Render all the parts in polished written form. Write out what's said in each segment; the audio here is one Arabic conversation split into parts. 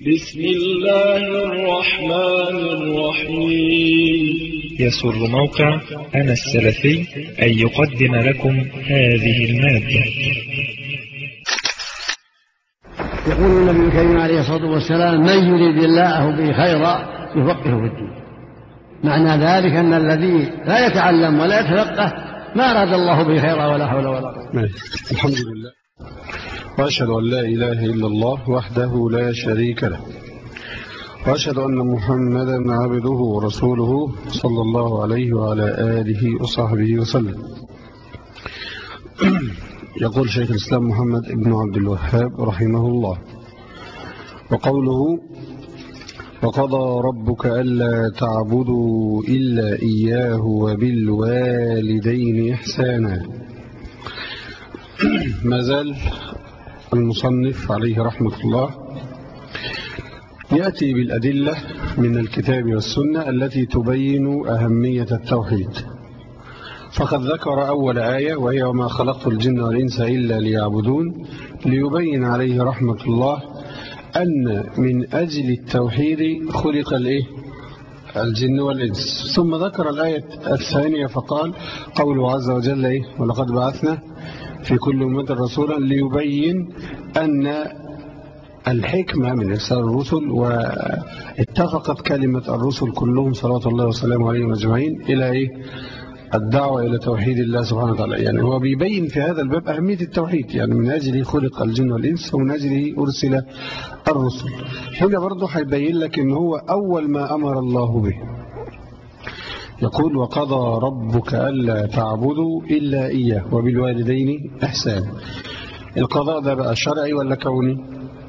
بسم الله الرحمن الرحيم. يسر موقع أنا السلفي أن يقدم لكم هذه المادة. يقول النبي الكريم عليه الصلاة والسلام: من يريد الله به خيرا يفقهه في الدين. معنى ذلك أن الذي لا يتعلم ولا يتفقه ما أراد الله به خيرا ولا حول ولا قوة. الحمد لله، وأشهد أن لا إله إلا الله وحده لا شريك له، وأشهد أن محمدا عبده ورسوله صلى الله عليه وعلى آله وصحبه وسلم. يقول شيخ الإسلام محمد بن عبد الوهاب رحمه الله: وقوله: وقضى ربك ألا تعبدوا إلا إياه وبالوالدين إحسانا. ما زال المصنف عليه رحمة الله يأتي بالأدلة من الكتاب والسنة التي تبين أهمية التوحيد. فقد ذكر أول آية وهي: وما خلقت الجن والإنس إلا ليعبدون، ليبين عليه رحمة الله أن من أجل التوحيد خلق الجن والإنس. ثم ذكر الآية الثانية فقال: قوله عز وجل: ولقد بعثنا في كل أمة رسولا ليبين أن الحكمة من إرسال الرسل، واتفقت كلمة الرسل كلهم صلوات الله وسلامه عليهم أجمعين إلى الدعوة إلى توحيد الله سبحانه وتعالى. يعني هو بيبين في هذا الباب أهمية التوحيد، يعني من أجله خلق الجن والإنس ومن أجله أرسل الرسل. هنا برضه هيبين لك إن هو أول ما أمر الله به. يقول: وقضى ربك ألا تعبدوا إلا إياه وبالوالدين إحسانا. القضاء ده بقى شرعي ولا كوني؟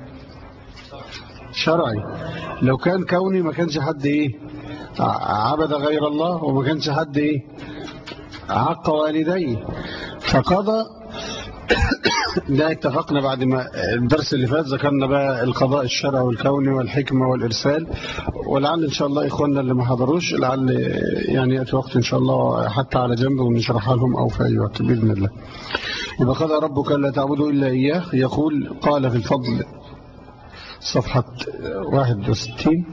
شرعي. لو كان كوني ما كانش حد عبد غير الله، وما كانش حد عق والديه. فقضى ده اتفقنا بعد ما الدرس اللي فات ذكرنا بقى القضاء الشرعي والكوني والحكمة والإرسال، ولعل إن شاء الله إخواننا اللي ما حضروش لعل يعني يأتي وقت إن شاء الله حتى على جنب ونشرحها لهم أو في أي وقت بإذن الله. يبقى قضى ربك ألا تعبدوا إلا إياه. يقول: قال في الفضل صفحة 61،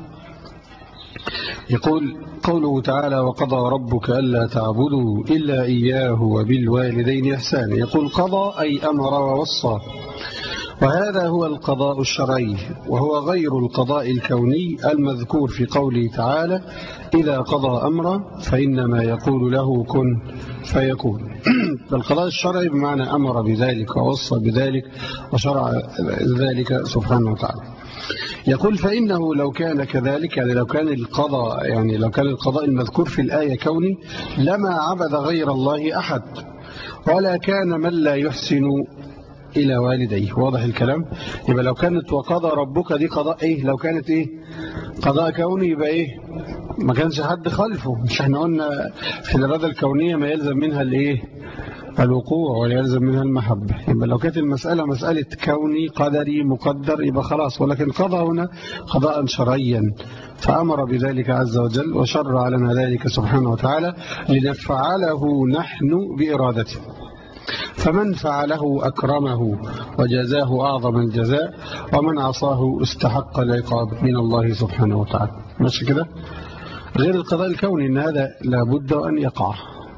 يقول: قوله تعالى: وقضى ربك ألا تعبدوا إلا إياه وبالوالدين إحسانا. يقول: قضى أي أمر ووصى، وهذا هو القضاء الشرعي، وهو غير القضاء الكوني المذكور في قوله تعالى: إذا قضى أمرا فإنما يقول له كن فيكون. القضاء الشرعي بمعنى أمر بذلك ووصى بذلك وشرع ذلك سبحانه وتعالى. يقول: فإنه لو كان كذلك، يعني لو كان القضاء المذكور في الآية كوني لما عبد غير الله أحد، ولا كان من لا يحسن إلى والديه. واضح الكلام؟ يبقى لو كانت وقضى ربك دي قضاء لو كانت قضاء كوني يبقى ما كانش حد خلفه. مش احنا قلنا في الإرادة الكونية ما يلزم منها الوقوع ولا يلزم منها المحبة. يبقى لو كانت المسألة مسألة كوني قدري مقدر يبقى خلاص، ولكن قضى هنا قضاء شرعيا، فأمر بذلك عز وجل وشرع لنا ذلك سبحانه وتعالى لنفعله نحن بإرادته. فمن فعله أكرمه وجزاه أعظم الجزاء، ومن عصاه استحق العقاب من الله سبحانه وتعالى. ماشي كده؟ غير القضاء الكوني إن هذا لابد أن يقع.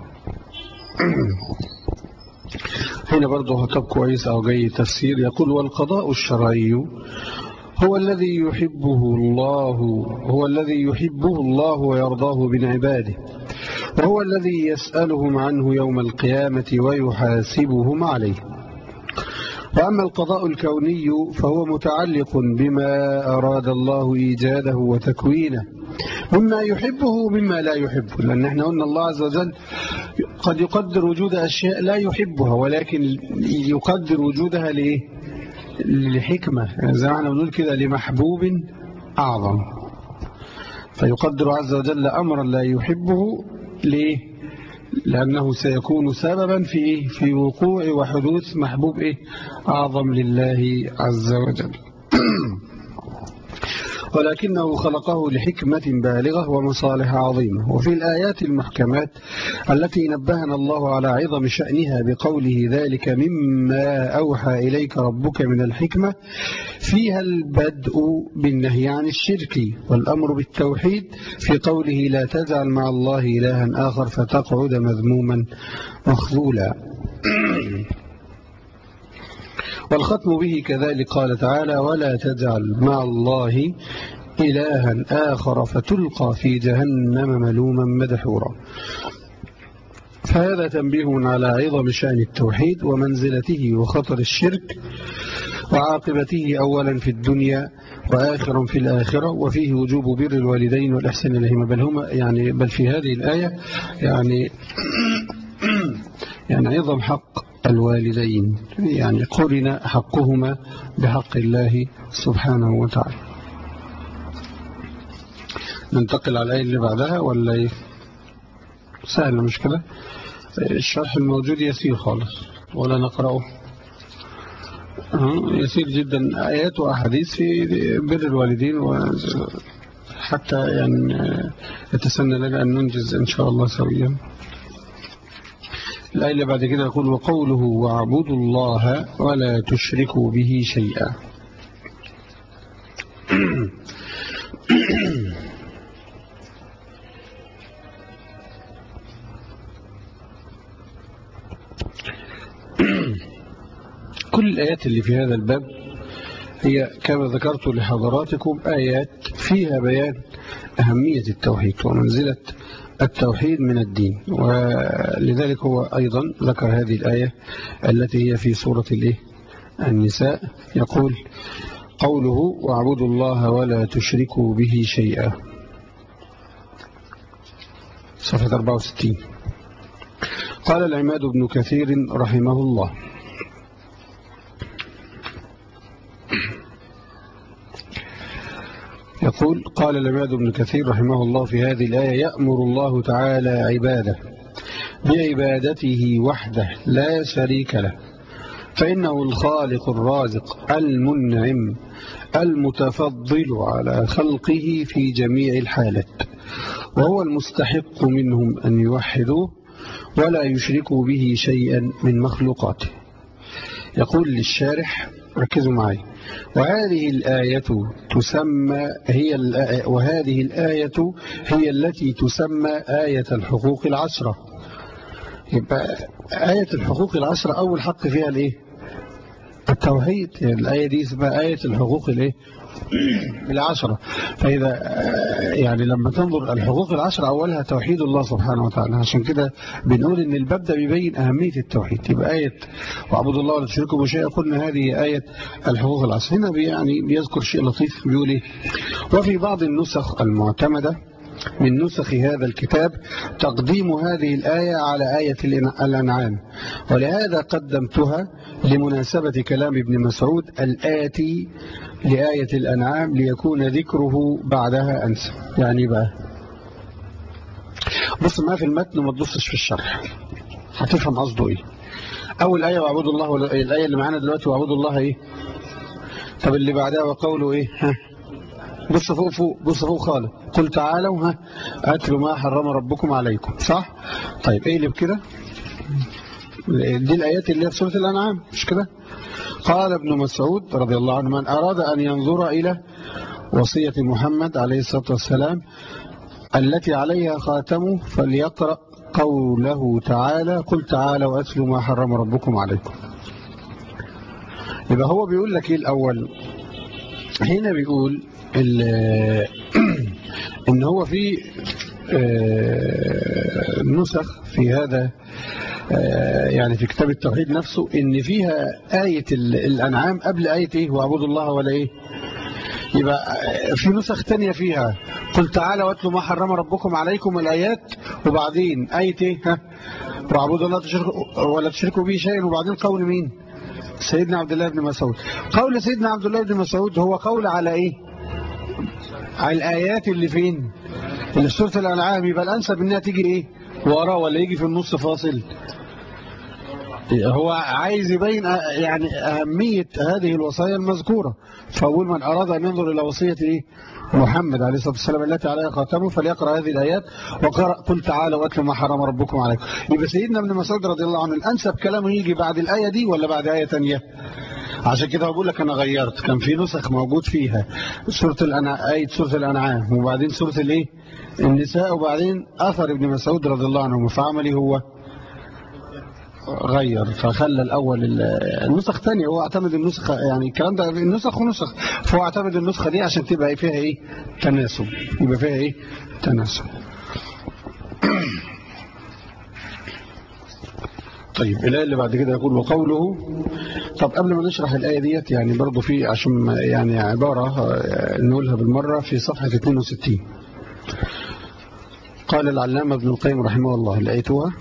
هنا برضه هتب كويس أو جاي تفسير. يقول: والقضاء الشرعي هو الذي يحبه الله ويرضاه من عباده، وهو الذي يسألهم عنه يوم القيامة ويحاسبهم عليه. وأما القضاء الكوني فهو متعلق بما أراد الله إيجاده وتكوينه مما يحبه ومما لا يحبه، لأن احنا قلنا الله عز وجل قد يقدر وجود أشياء لا يحبها، ولكن يقدر وجودها لحكمة، زي ما احنا بنقول كده لمحبوب أعظم. فيقدر عز وجل أمرا لا يحبه لأنه سيكون سببا في وقوع وحدوث محبوب أعظم لله عز وجل. ولكنه خلقه لحكمة بالغة ومصالح عظيمة. وفي الآيات المحكمات التي نبهنا الله على عظم شأنها بقوله ذلك مما أوحى إليك ربك من الحكمة فيها البدء بالنهي عن الشرك والأمر بالتوحيد في قوله لا تجعل مع الله إلها آخر فتقعد مذموما مخذولا. والختم به كذلك قال تعالى ولا تجعل مع الله إلها آخر فتلقى في جهنم ملوما مدحورا. فهذا تنبيه على عظم شأن التوحيد ومنزلته وخطر الشرك وعاقبته أولا في الدنيا وآخرا في الآخرة، وفيه وجوب بر الوالدين والإحسان إليهما، بل في هذه الآية يعني عظم حق الوالدين، يعني قرن حقهما بحق الله سبحانه وتعالى. ننتقل على الآية اللي بعدها ولا إيه؟ سهل مش كده؟ الشرح الموجود يسير خالص ولا نقرأه؟ يسير جدا، آيات وأحاديث في بر الوالدين، وحتى يعني يتسنى لنا أن ننجز إن شاء الله سويا. الآية اللي بعد كده يقول وقوله واعبدوا الله ولا تشركوا به شيئا. كل الآيات اللي في هذا الباب هي كما ذكرت لحضراتكم آيات فيها بيان أهمية التوحيد ومنزلة التوحيد من الدين، ولذلك هو أيضا ذكر هذه الآية التي هي في سورة النساء، يقول قوله واعبدوا الله ولا تشركوا به شيئا، صفحة 64. قال العماد بن كثير رحمه الله يقول قال العماد بن كثير رحمه الله في هذه الآية يأمر الله تعالى عباده بعبادته وحده لا شريك له، فإنه الخالق الرازق المنعم المتفضل على خلقه في جميع الحالات، وهو المستحق منهم أن يوحدوه ولا يشركوا به شيئا من مخلوقاته. يقول للشارح ركزوا معي وهذه الآية هي التي تسمى آية الحقوق العشرة. يبقى آية الحقوق العشرة أول حق فيها التوحيد، يعني الآية دي اسمها آية الحقوق العشرة. فإذا يعني لما تنظر الحقوق العشرة أولها توحيد الله سبحانه وتعالى، عشان كده بنقول إن الباب ده بيبين أهمية التوحيد. يبقى آية واعبدوا الله ولا تشركوا به شيئا، قلنا هذه آية الحقوق العشرة. هنا بيذكر شيء لطيف، بيقول إيه؟ وفي بعض النسخ المعتمدة من نسخ هذا الكتاب تقديم هذه الآية على آية الأنعام، ولهذا قدمتها لمناسبة كلام ابن مسعود الآتي لآية الأنعام ليكون ذكره بعدها أنسى. يعني بقى بص ما في المتن وما تبصش في الشرح هتفهم قصده إيه. أول آية واعبدوا الله، الآية اللي معانا دلوقتي واعبدوا الله إيه؟ طب اللي بعدها وقوله إيه؟ بص فوق خالص، قل تعالوا أتلوا ما حرم ربكم عليكم، صح؟ طيب ايه اللي بكده؟ دي الآيات اللي في سورة الأنعام مش كده؟ قال ابن مسعود رضي الله عنه من أراد أن ينظر إلى وصية محمد عليه الصلاة والسلام التي عليها خاتمه فليقرأ قوله تعالى قل تعالوا أتلوا ما حرم ربكم عليكم. يبقى هو بيقول لك ايه الأول؟ هنا بيقول إن هو في نسخ في هذا يعني في كتاب التوحيد نفسه إن فيها آية الأنعام قبل آية إيه واعبدوا الله ولا إيه. يبقى في نسخ تانية فيها قل تعالى واتلوا ما حرم ربكم عليكم الآيات، وبعدين آية إيه واعبدوا الله ولا تشركوا به شيئا، وبعدين قول مين؟ سيدنا عبد الله بن مسعود. قول سيدنا عبد الله بن مسعود هو قول على إيه؟ على الآيات اللي فين؟ اللي في سورة الأنعام. يبقى الأنسب إنها تيجي إيه؟ وراه ولا يجي في النص فاصل؟ هو عايز يبين يعني أهمية هذه الوصايا المذكورة، فأول من أراد أن ينظر إلى وصية محمد عليه الصلاة والسلام التي عليها خاتمه فليقرأ هذه الآيات وقرأ قل تعالوا واتلوا ما حرم ربكم عليكم. يبقى سيدنا ابن مسعود رضي الله عنه الأنسب كلامه يجي بعد الآية دي ولا بعد آية تانية؟ عشان كده بقول لك أنا غيرت، كان في نسخ موجود فيها آية سورة الأنعام وبعدين سورة النساء وبعدين أثر ابن مسعود رضي الله عنه، فعملي هو غير فخلى الأول النسخ ثانية. هو اعتمد النسخة، يعني الكلام ده النسخ ونسخ، فهو اعتمد النسخة دي عشان تبقى فيها تناسب، يبقى فيها تناسب. طيب الآية اللي بعد كده يقول وقوله. طب قبل ما نشرح الآية ديت يعني برضو في عشان يعني عبارة نقولها بالمرة في صفحة 62. قال العلامة ابن القيم رحمه الله لقيتها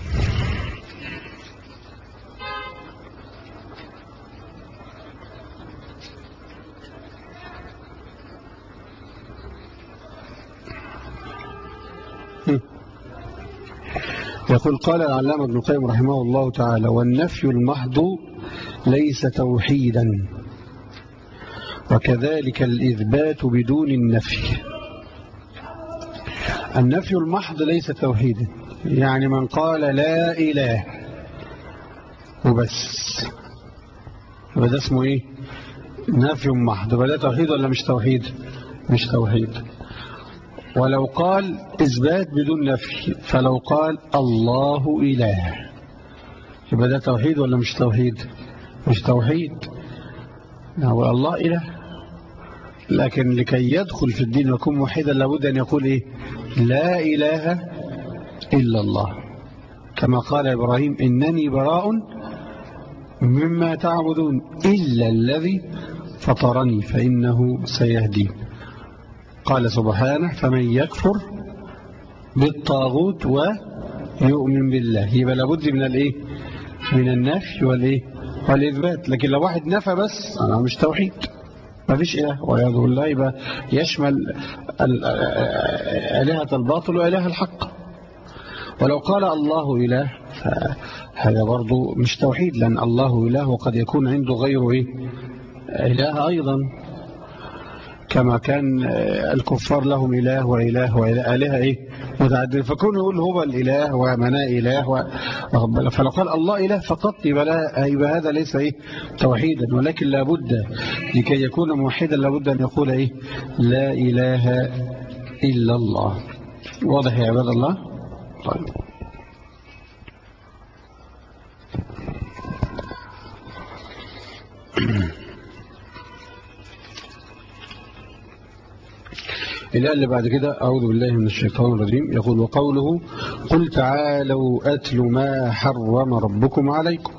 يقول قال العلامة ابن القيم رحمه الله تعالى والنفي المحض ليس توحيدا وكذلك الإثبات بدون النفي. النفي المحض ليس توحيدا، يعني من قال لا إله وبس وده اسمه نفي محض، وده توحيد ولا مش توحيد؟ مش توحيد. ولو قال إثبات بدون نفي، فلو قال الله إله يبقى ده توحيد ولا مش توحيد؟ مش توحيد. هو الله إله، لكن لكي يدخل في الدين ويكون موحدا لابد أن يقول لا إله إلا الله، كما قال إبراهيم إنني براء مما تعبدون إلا الذي فطرني فإنه سيهدين. قال سبحانه فمن يكفر بالطاغوت ويؤمن بالله، يبقى لابد من من النفي والإثبات. لكن لو واحد نفى بس أنا مش توحيد، ما فيش إله والعياذ بالله، يبقى يشمل آلهة الباطل وآلهة الحق. ولو قال الله إله فهذا برضو مش توحيد، لأن الله إله وقد يكون عنده غيره إله أيضا، كما كان الكفار لهم إله وإله وآلهة متعددة، فكون يقول هو الإله ومناء إله فلو قال الله إله فقط يبقى هذا ليس توحيدا. ولكن لابد لكي يكون موحدا لابد أن يقول لا إله إلا الله. واضح يا عباد الله؟ طيب الآية اللي بعد كده أعوذ بالله من الشيطان الرجيم يقول وقوله قل تعالوا أتل ما حرم ربكم عليكم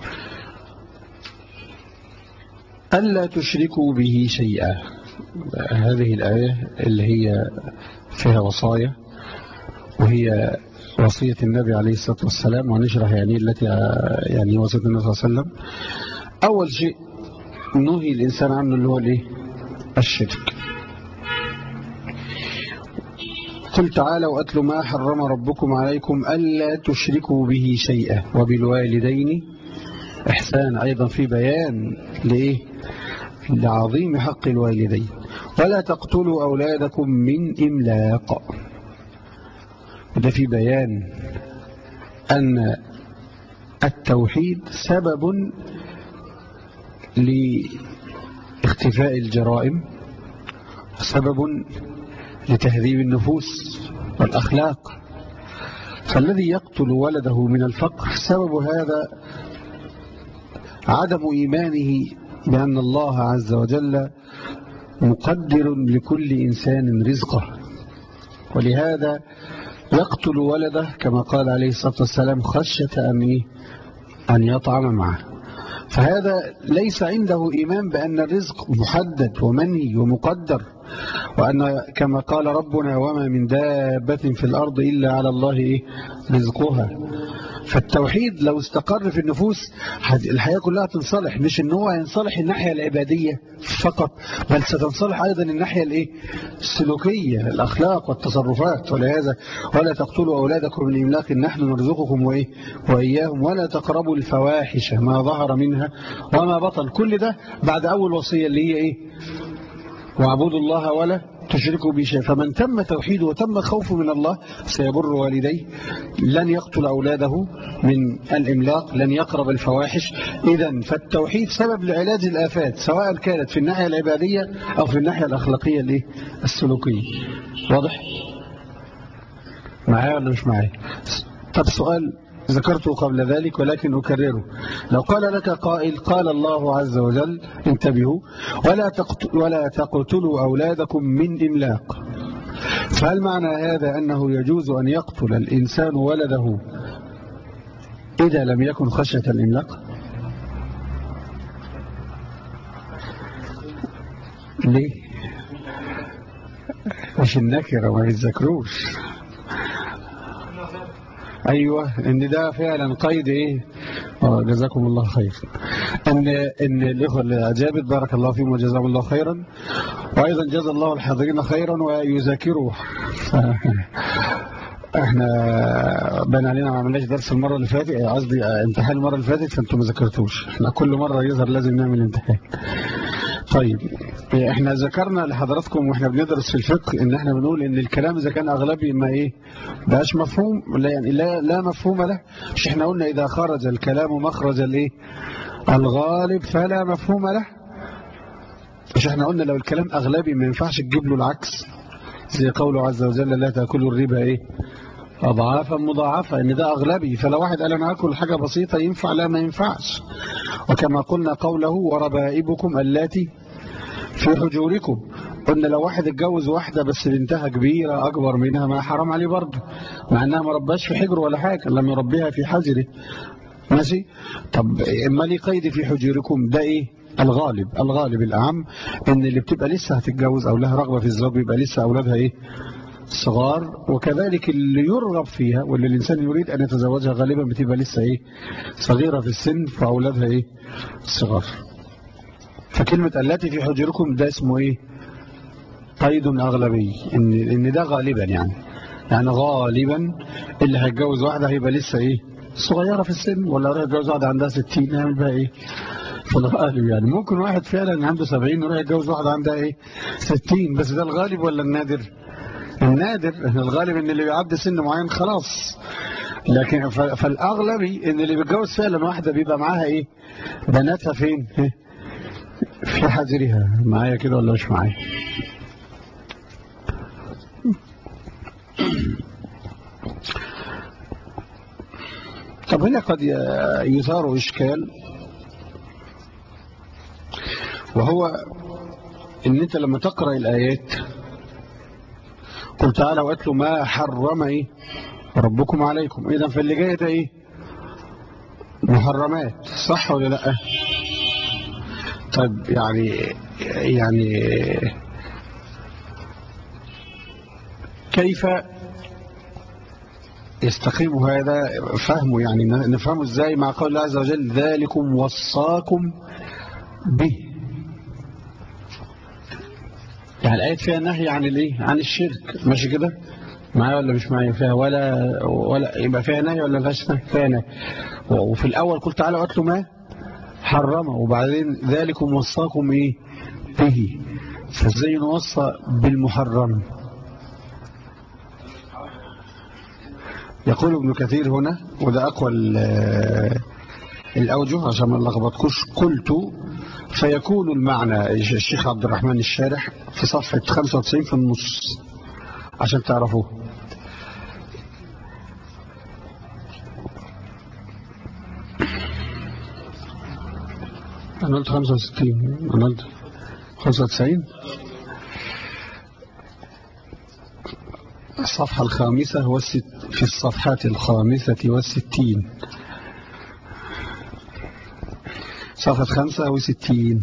ألا تشركوا به شيئا. هذه الآية اللي هي فيها وصايا، وهي وصية النبي عليه الصلاة والسلام، ونشرح التي وصية النبي صلى الله عليه وسلم. أول شيء نهي الإنسان عنه اللي هو الشرك. قل تعالوا أتل ما حرم ربكم عليكم ألا تشركوا به شيئا وبالوالدين إحسانا، أيضا في بيان لعظيم حق الوالدين. ولا تقتلوا أولادكم من إملاق، وده في بيان أن التوحيد سبب لاختفاء الجرائم، سبب لتهذيب النفوس والأخلاق. فالذي يقتل ولده من الفقر سبب هذا عدم إيمانه بأن الله عز وجل مقدر لكل إنسان رزقه، ولهذا يقتل ولده كما قال عليه الصلاة والسلام خشية أن يطعم معه. فهذا ليس عنده إيمان بأن الرزق محدد ومنهي ومقدر، وأن كما قال ربنا وما من دابة في الأرض إلا على الله رزقها. فالتوحيد لو استقر في النفوس الحياة كلها تنصلح، مش ان هو ينصلح الناحية العبادية فقط، بل ستنصلح ايضا الناحية السلوكية، الاخلاق والتصرفات. ولهذا ولا تقتلوا اولادكم من املاق نحن نرزقكم واياهم ولا تقربوا الفواحش ما ظهر منها وما بطن. كل ده بعد اول وصية اللي هي واعبدوا الله ولا تشركوا به شيئا. فمن تم توحيده وتم خوفه من الله سيبر والديه، لن يقتل أولاده من الإملاق، لن يقرب الفواحش. إذن فالتوحيد سبب لعلاج الآفات، سواء كانت في الناحية العبادية أو في الناحية الأخلاقية السلوكية. واضح؟ معايا ولا مش معايا؟ طب سؤال ذكرته قبل ذلك ولكن أكرره. لو قال لك قائل قال الله عز وجل انتبهوا ولا تقتلوا أولادكم من إملاق، فهل معنى هذا أنه يجوز أن يقتل الإنسان ولده إذا لم يكن خشية الإملاق؟ ليه؟ مش النكرة ما يتذكروش. أيوة، إن ده فعلا قيد جزاكم الله خير. إن الإخوة اللي أجابت بارك الله فيهم وجزاهم الله خيرا، وأيضا جزا الله الحاضرين خيرا ويذاكروا. احنا بان علينا ما عملناش درس المرة اللي فاتت، قصدي امتحان المرة اللي فاتت، فانتم ما ذاكرتوش. احنا كل مرة يظهر لازم نعمل امتحان. طيب احنا ذكرنا لحضراتكم واحنا بندرس في الفقه ان احنا بنقول ان الكلام اذا كان اغلبي ما بقاش مفهوم، لا مفهوم له. مش احنا قلنا اذا خرج الكلام مخرج الغالب فلا مفهوم له؟ مش احنا قلنا لو الكلام اغلبي ما ينفعش تجيب له العكس، زي قوله عز وجل لا تاكلوا الربا اضعافا مضاعفه، ان ده اغلبي. فلو واحد قال انا اكل حاجه بسيطه ينفع؟ لا ما ينفعش. وكما قلنا قوله وربائبكم اللاتي في حجوركم، قلنا لو واحد اتجوز واحده بس بنتها كبيره اكبر منها ما حرام عليه برضه، مع انها ما رباش في حجر ولا حاجه، لم يربيها في حجره. ماشي. طب اما لي قيد في حجوركم ده الغالب الأعم ان اللي بتبقى لسه هتتجوز او لها رغبة في الزواج بيبقى لسه اولادها صغار، وكذلك اللي يرغب فيها واللي الانسان يريد ان يتزوجها غالبا بتبقى لسه صغيرة في السن، فاولادها صغار. فكلمة التي في حجركم ده اسمه قيد اغلبي، ان ده غالبا يعني غالبا اللي هيتجوز واحدة هيبقى لسه صغيرة في السن، ولا يروح يتجوز واحدة عندها 60 يعمل بقى في الغالب يعني. ممكن واحد فعلا عنده 70 يروح يتجوز واحدة عندها 60، بس ده الغالب ولا النادر؟ النادر. الغالب ان اللي بيعدي سن معين خلاص، لكن فالاغلبي ان اللي بيتجوز فعلا واحدة بيبقى معاها بناتها فين؟ في حجرها. معايا كده ولا مش معايا؟ طب هنا قد يثار إشكال، وهو ان انت لما تقرأ الآيات قل تعالى واتلوا ما حرم ربكم عليكم، اذا فاللي جاي ده محرمات، صح ولا لا؟ طيب يعني كيف يستقيم هذا فهمه؟ يعني نفهمه ازاي مع قول الله عز وجل ذلكم وصاكم به؟ يعني الآيات فيها نهي عن الشرك، ماشي كده؟ معايا ولا مش معايا؟ فيها ولا يبقى فيها نهي ولا فيهاش نهي؟ فيها نهي. وفي الأول قلت تعالى واتلوا ما حرمه، وبعدين ذلكم وصاكم به. فازاي نوصى بالمحرم؟ يقول ابن كثير هنا، وده أقوى الأوجه عشان ما نلخبطكوش، قلت فيكون المعنى، الشيخ عبد الرحمن الشارح في صفحة 95 في النص عشان تعرفوه. أنا قلت 65، أنا قلت 95. الصفحة الخامسة في الصفحات 65، صفحة 65.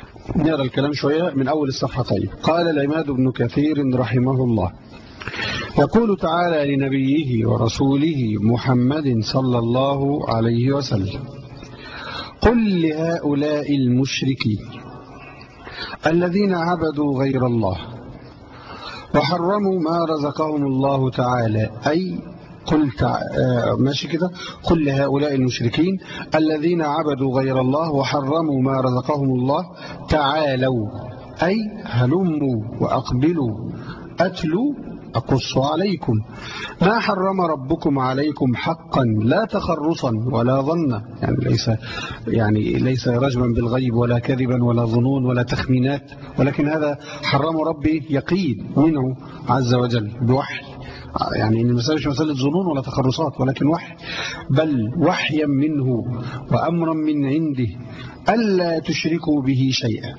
نقرأ الكلام شوية من أول الصفحة. طيب قال العماد بن كثير رحمه الله يقول تعالى لنبيه ورسوله محمد صلى الله عليه وسلم: قل لهؤلاء المشركين الذين عبدوا غير الله وحرموا ما رزقهم الله تعالى، أي ماشي كده، قل لهؤلاء المشركين الذين عبدوا غير الله وحرموا ما رزقهم الله تعالوا، أي هلموا وأقبلوا أتلوا أقص عليكم ما حرم ربكم عليكم حقا لا تخرصا ولا ظنا، يعني ليس رجما بالغيب ولا كذبا ولا ظنون ولا تخمينات، ولكن هذا حرم ربي يقين منه عز وجل بوحي، يعني إن المسألة مش مسألة ظنون ولا تخرصات ولكن وحي، بل وحيا منه وأمرا من عنده ألا تشركوا به شيئا.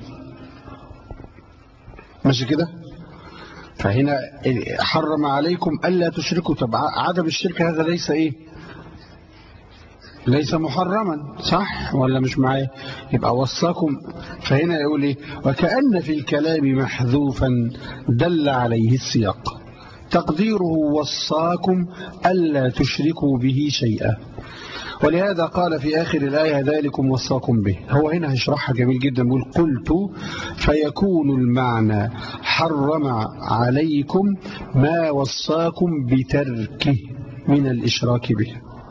ماشي كده؟ فهنا حرم عليكم ألا تشركوا. طب عدم الشرك هذا ليس إيه؟ ليس محرما، صح ولا مش معايا؟ يبقى وصاكم. فهنا يقول إيه؟ وكأن في الكلام محذوفا دل عليه السياق، تقديره وصاكم ألا تشركوا به شيئا. ولهذا قال في آخر الآية ذلكم وصاكم به. هو هنا هيشرحها جميل جدا، بيقول قلت فيكون المعنى حرم عليكم ما وصاكم بتركه من الإشراك به.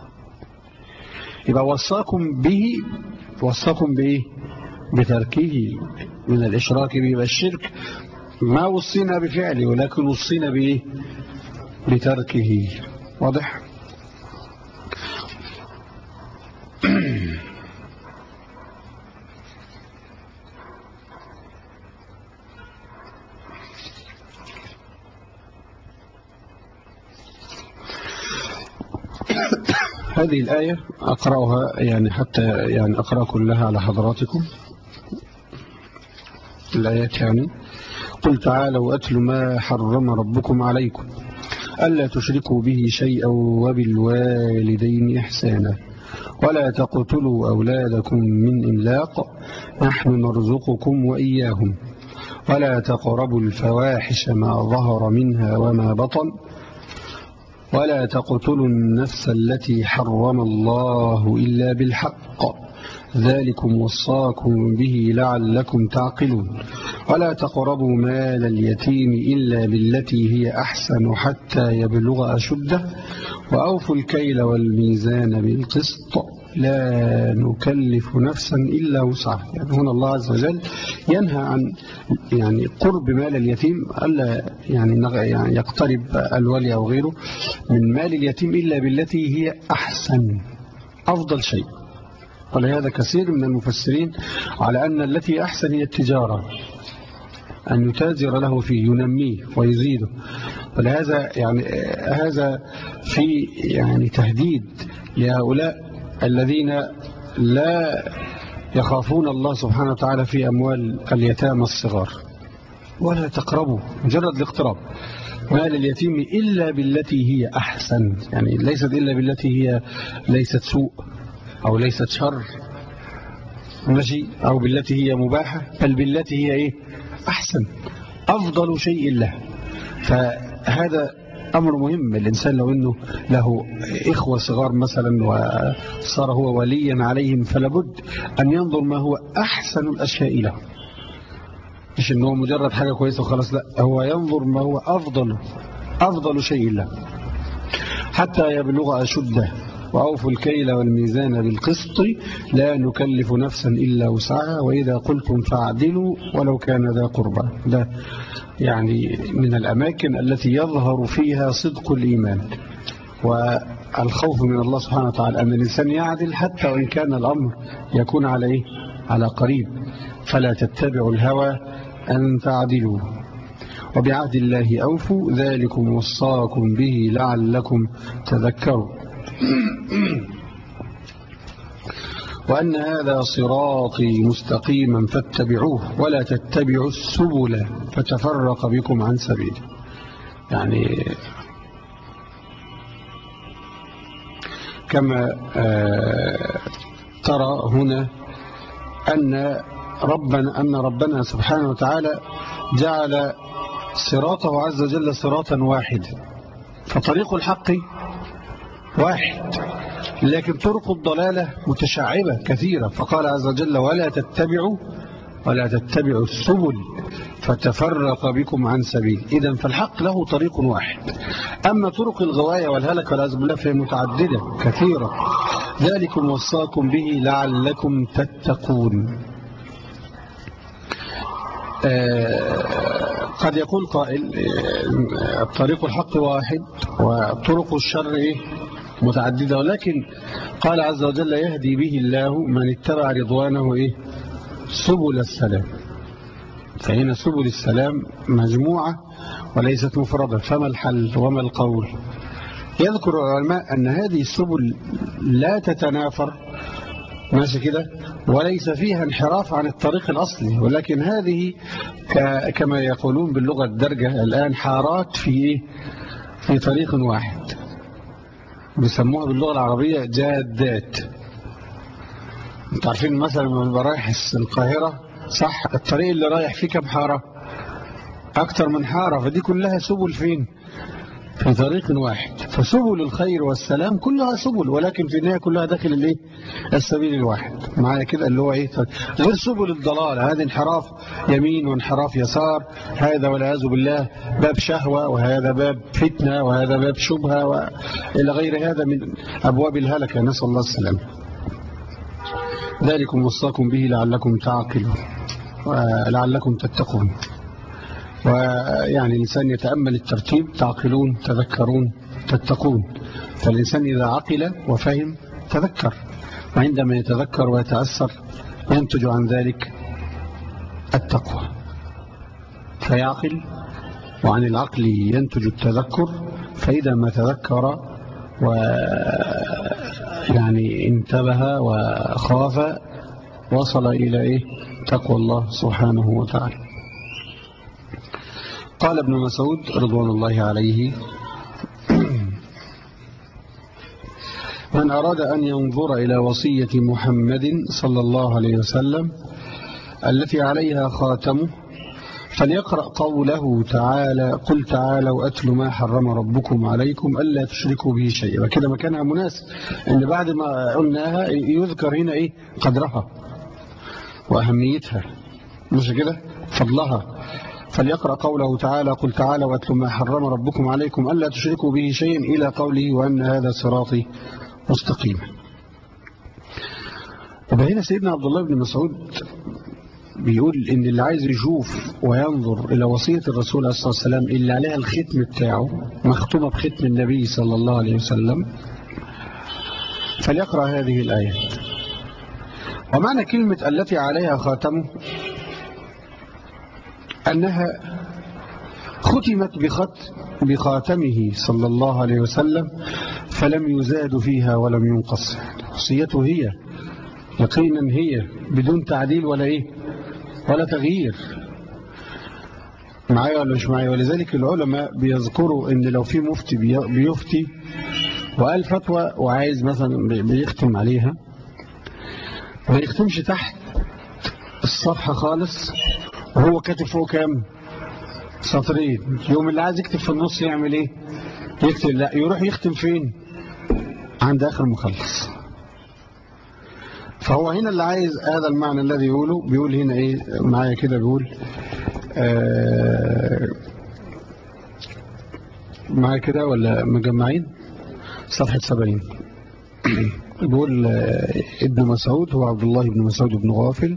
يبقى وصاكم به، وصاكم به بتركه من الإشراك به. يبقى الشرك ما وصينا بفعله ولكن وصينا به بتركه. واضح؟ هذه الآية أقرأها يعني حتى يعني أقرأ كلها على حضراتكم الآيات. يعني قل تعالوا أتل ما حرم ربكم عليكم ألا تشركوا به شيئا وبالوالدين إحسانا ولا تقتلوا أولادكم من إملاق نحن نرزقكم وإياهم ولا تقربوا الفواحش ما ظهر منها وما بطن ولا تقتلوا النفس التي حرم الله إلا بالحق ذلكم وصاكم به لعلكم تعقلون ولا تقربوا مال اليتيم إلا بالتي هي أحسن حتى يبلغ أشده وأوفوا الكيل والميزان بالقسط لا نكلف نفسا إلا وسعها. يعني هنا الله عز وجل ينهى عن يعني قرب مال اليتيم، ألا يعني يقترب الولي أو غيره من مال اليتيم إلا بالتي هي أحسن، أفضل شيء. ولهذا كثير من المفسرين على أن التي أحسن هي التجارة، أن يتاجر له فيه ينميه ويزيده. ولهذا يعني هذا في يعني تهديد لهؤلاء الذين لا يخافون الله سبحانه وتعالى في أموال اليتامى الصغار. ولا تقربوا، مجرد الاقتراب، مال اليتيم إلا بالتي هي أحسن، يعني ليست إلا بالتي هي ليست سوء أو ليست شر ماشي، أو بالتي هي مباحة، بل بالتي هي إيه؟ أحسن، أفضل شيء له. فهذا أمر مهم. الإنسان لو أنه له إخوة صغار مثلا وصار هو وليا عليهم فلابد أن ينظر ما هو أحسن الأشياء له، مش أنه مجرد حاجة كويسة وخلاص، لا، هو ينظر ما هو أفضل شيء له حتى يبلغ أشده وأوفوا الكيل والميزان بالقسط لا نكلف نفسا إلا وسعها وإذا قلتم فاعدلوا ولو كان ذا قربى. ده يعني من الأماكن التي يظهر فيها صدق الإيمان والخوف من الله سبحانه وتعالى، أن الإنسان يعدل حتى وإن كان الأمر يكون على إيه؟ على قريب. فلا تتبعوا الهوى أن تعدلوا وبعهد الله أوفوا ذلكم وصاكم به لعلكم تذكروا وأن هذا صراطي مستقيما فاتبعوه ولا تتبعوا السبل فتفرق بكم عن سبيله. يعني كما ترى هنا أن ربنا سبحانه وتعالى جعل صراطه عز وجل صراطا واحدا، فطريق الحق واحد، لكن طرق الضلالة متشعبة كثيرة. فقال عز وجل ولا تتبعوا السبل فتفرق بكم عن سبيل. إذن فالحق له طريق واحد. أما طرق الغواية والهلك والعياذ بالله فهي متعددة كثيرة. ذلكم وصاكم به لعلكم تتقون. قد يقول قائل طريق الحق واحد وطرق الشر متعددة، ولكن قال عز وجل يهدي به الله من اتبع رضوانه سبل السلام. فهنا سبل السلام مجموعة وليست مفردة. فما الحل وما القول؟ يذكر العلماء أن هذه السبل لا تتنافر ماشي كده، وليس فيها انحراف عن الطريق الأصلي، ولكن هذه كما يقولون باللغة الدارجة الآن حارات في طريق واحد، بيسموها باللغة العربية جادات. انتوا عارفين مثلا لما رايح القاهرة صح، الطريق اللي رايح فيه كم حارة؟ أكتر من حارة، فدي كلها سبل فين؟ في طريق واحد. فسبل الخير والسلام كلها سبل، ولكن في النهاية كلها داخل السبيل الواحد. معايا كده اللي هو غير سبل الضلال، هذا انحراف يمين وانحراف يسار، هذا والعياذ بالله باب شهوة، وهذا باب فتنة، وهذا باب شبهة، وإلى غير هذا من أبواب الهلكة، نسأل الله السلام. ذلكم وصاكم به لعلكم تعقلون ولعلكم تتقون. ويعني الإنسان يتأمل الترتيب: تعقلون، تذكرون، تتقون. فالإنسان إذا عقل وفهم تذكر، وعندما يتذكر ويتأثر ينتج عن ذلك التقوى. فيعقل، وعن العقل ينتج التذكر، فإذا ما تذكر ويعني انتبه وخاف وصل إلى تقوى الله سبحانه وتعالى. قال ابن مسعود رضوان الله عليه: من أراد أن ينظر إلى وصية محمد صلى الله عليه وسلم التي عليها خاتمه فليقرأ قوله تعالى: قل تعالوا أتل ما حرم ربكم عليكم ألا تشركوا به شيئا. وكده مكانها مناسب إن بعد ما قلناها يذكر هنا قدرها وأهميتها، مش كده فضلها. فليقرأ قوله تعالى: قل تعالوا أتل ما حرم ربكم عليكم ألا تشركوا به شيئا إلى قوله: وأن هذا صراطي مستقيما. وبهنا سيدنا عبد الله بن مسعود بيقول إن اللي عايز يشوف وينظر إلى وصية الرسول عليه الصلاة والسلام اللي عليها الختم بتاعه مختومة بختم النبي صلى الله عليه وسلم فليقرأ هذه الآيات. ومعنى كلمة التي عليها خاتمه أنها ختمت بخاتمه صلى الله عليه وسلم فلم يزاد فيها ولم ينقص. وصيته هي يقينا هي بدون تعديل ولا تغيير. معايا ولا مش معايا؟ ولذلك العلماء بيذكروا ان لو في مفتي بيفتي وقال فتوى وعايز مثلا بيختم عليها، ما يختمش تحت الصفحة خالص وهو كاتب فوق كام؟ سطرين. يوم اللي عايز يكتب في النص يعمل يكتب لا، يروح يختم فين؟ عند آخر مخلص. فهو هنا اللي عايز هذا المعنى الذي بيقول هنا معايا كده، بيقول معايا كده ولا مجمعين؟ صفحة 70 بيقول ابن مسعود هو عبد الله بن مسعود بن غافل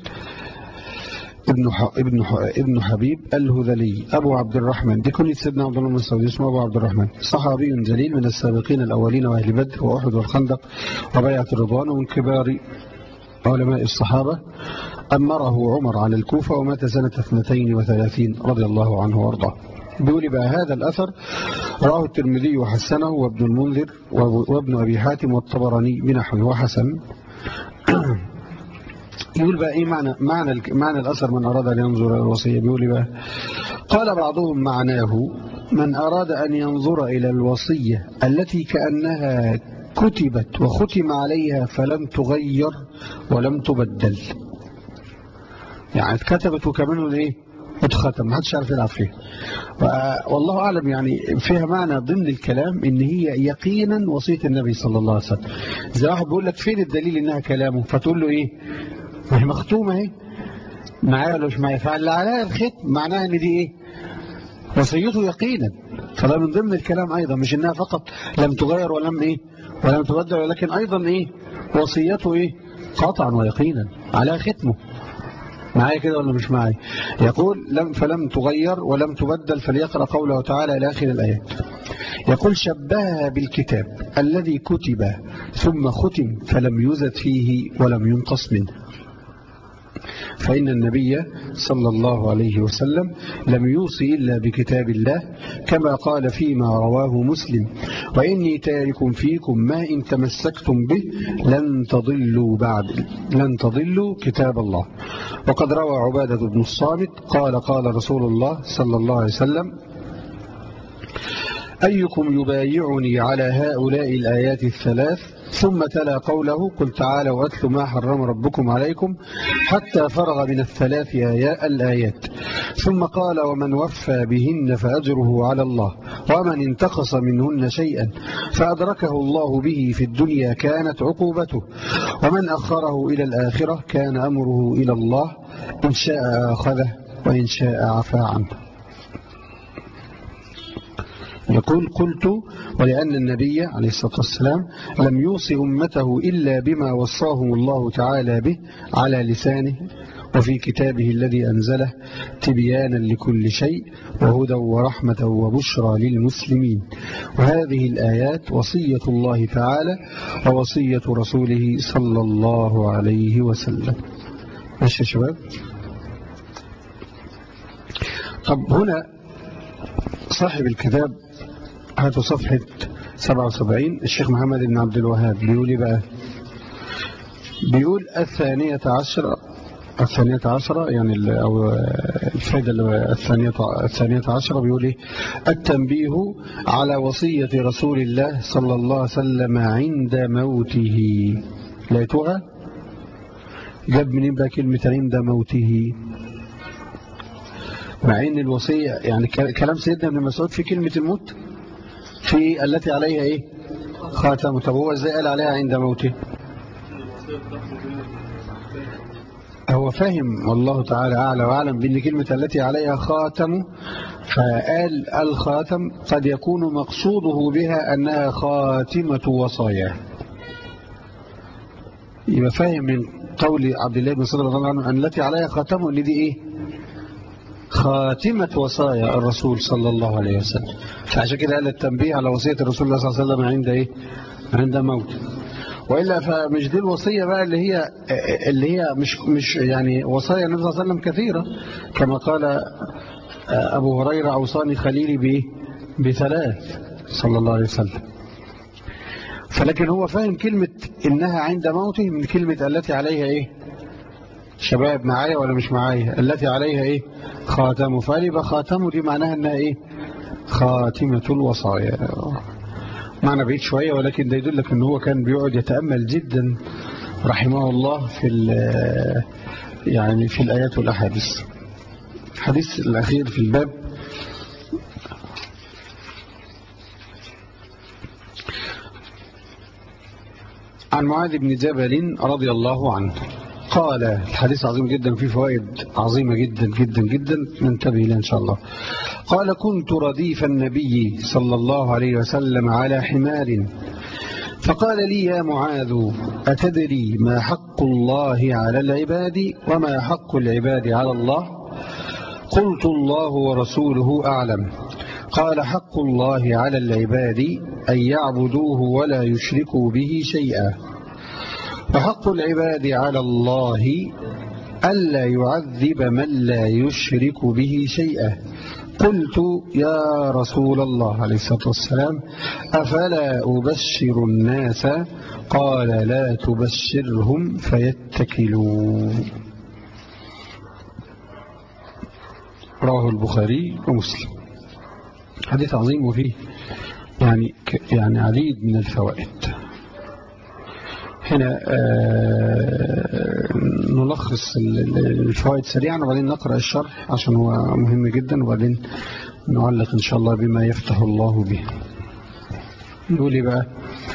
ابن حبيب الهذلي أبو عبد الرحمن. دي كنية سيدنا عبد الله بن مسعود، اسمه أبو عبد الرحمن، صحابي جليل من السابقين الأولين وأهل بدر وأحد والخندق وبيعة الرضوان، ومن كبار علماء الصحابة. أمره عمر على الكوفة ومات سنة 32 رضي الله عنه وارضاه. بيقول بقى هذا الأثر رواه الترمذي وحسنه وابن المنذر وابن أبي حاتم والطبراني بنحوه وحسن. يقول بقى معنى الأثر من أراد أن ينظر إلى الوصية. بيقول بقى قال بعضهم معناه من أراد أن ينظر إلى الوصية التي كأنها كتبت وختم عليها فلم تغير ولم تبدل، يعني اتكتبت وكمان وتختم، ما حدش عارف يلعب فيها. والله أعلم يعني فيها معنى ضمن الكلام إن هي يقينا وصية النبي صلى الله عليه وسلم. إذا واحد بيقول لك فين الدليل إنها كلامه، فتقول له إيه؟ ما هي مختومة اهي، معايا ولا مش معايا؟ فاللي عليها الختم معناها إن دي إيه؟ وصيته يقينا. فده من ضمن الكلام أيضا، مش إنها فقط لم تغير ولم إيه ولم تبدل، ولكن أيضا إيه وصيته إيه قطعا ويقينا على ختمه. معايا كده ولا مش معايا؟ يقول فلم تغير ولم تبدل، فليقرأ قوله تعالى إلى آخر الآيات. يقول شبهها بالكتاب الذي كتب ثم ختم فلم يزد فيه ولم ينقص منه. فإن النبي صلى الله عليه وسلم لم يوصي إلا بكتاب الله، كما قال فيما رواه مسلم: وإني تارك فيكم ما إن تمسكتم به لن تضلوا كتاب الله. وقد روى عبادة بن الصامت قال رسول الله صلى الله عليه وسلم: أيكم يبايعني على هؤلاء الآيات الثلاث؟ ثم تلا قوله: قل تعالوا واتلوا ما حرم ربكم عليكم، حتى فرغ من الثلاث الآيات. ثم قال: ومن وفى بهن فأجره على الله، ومن انتقص منهن شيئا فأدركه الله به في الدنيا كانت عقوبته، ومن أخره إلى الآخرة كان أمره إلى الله، إن شاء أخذه وإن شاء عفى عنه. يقول: قلت: ولأن النبي عليه الصلاة والسلام لم يوصي أمته إلا بما وصاهم الله تعالى به على لسانه وفي كتابه الذي أنزله تبيانا لكل شيء وهدى ورحمة وبشرى للمسلمين. وهذه الآيات وصية الله تعالى ووصية رسوله صلى الله عليه وسلم. ماشي يا شباب؟ طب هنا صاحب الكتاب هاتوا صفحة 77 الشيخ محمد بن عبد الوهاب بيقول ايه بقى؟ بيقول الثانية عشرة يعني أو الفائدة الثانية عشرة بيقول ايه؟ التنبيه على وصية رسول الله صلى الله عليه وسلم عند موته. لقيتوها؟ جاب منين بقى كلمة عند موته؟ مع ان الوصية يعني كلام سيدنا ابن مسعود في كلمة الموت في التي عليها ايه خاتم. طب هو ازاي قال عليها عند موته؟ هو فاهم والله تعالى اعلى واعلم بان كلمة التي عليها خاتم، فقال الخاتم قد يكون مقصوده بها انها خاتمة وصاياه. يبقى فاهم من قول عبد الله بن صدر رضي الله عنه ان التي عليها خاتم ان دي ايه خاتمة وصايا الرسول صلى الله عليه وسلم. فعشان كده قال التنبيه على وصية الرسول صلى الله عليه وسلم عند ايه عند موت. وإلا فمش دي الوصية بقى اللي هي مش يعني وصايا النبي صلى الله عليه وسلم كثيرة، كما قال أبو هريرة: أوصاني خليلي بإيه بثلاث صلى الله عليه وسلم. فلكن هو فاهم كلمة إنها عند موته من كلمة التي عليها إيه. شباب معايا ولا مش معايا؟ التي عليها إيه خاتمه. فقال خاتمه دي معناها إنها إيه خاتمة الوصايا. معنى بعيد شوية، ولكن ده يدلك إن هو كان بيقعد يتأمل جدا رحمه الله يعني في الآيات والأحاديث. الحديث الأخير في الباب عن معاذ بن جبل رضي الله عنه قال: الحديث عظيم جدا فيه فوائد عظيمة جدا جدا جدا ننتبه لها إن شاء الله. قال: كنت رديف النبي صلى الله عليه وسلم على حمار، فقال لي: يا معاذ، أتدري ما حق الله على العباد وما حق العباد على الله؟ قلت: الله ورسوله أعلم. قال: حق الله على العباد أن يعبدوه ولا يشركوا به شيئا، وحق العباد على الله ألا يعذب من لا يشرك به شيئا. قلت: يا رسول الله عليه الصلاة والسلام، أفلا أبشر الناس؟ قال: لا تبشرهم فيتكلوا. رواه البخاري ومسلم. حديث عظيم وفيه يعني عديد من الفوائد. هنا نلخص الفوائد سريعا وبعدين نقرأ الشرح عشان هو مهم جدا، وبعدين نعلق إن شاء الله بما يفتح الله به. نقول إيه بقى؟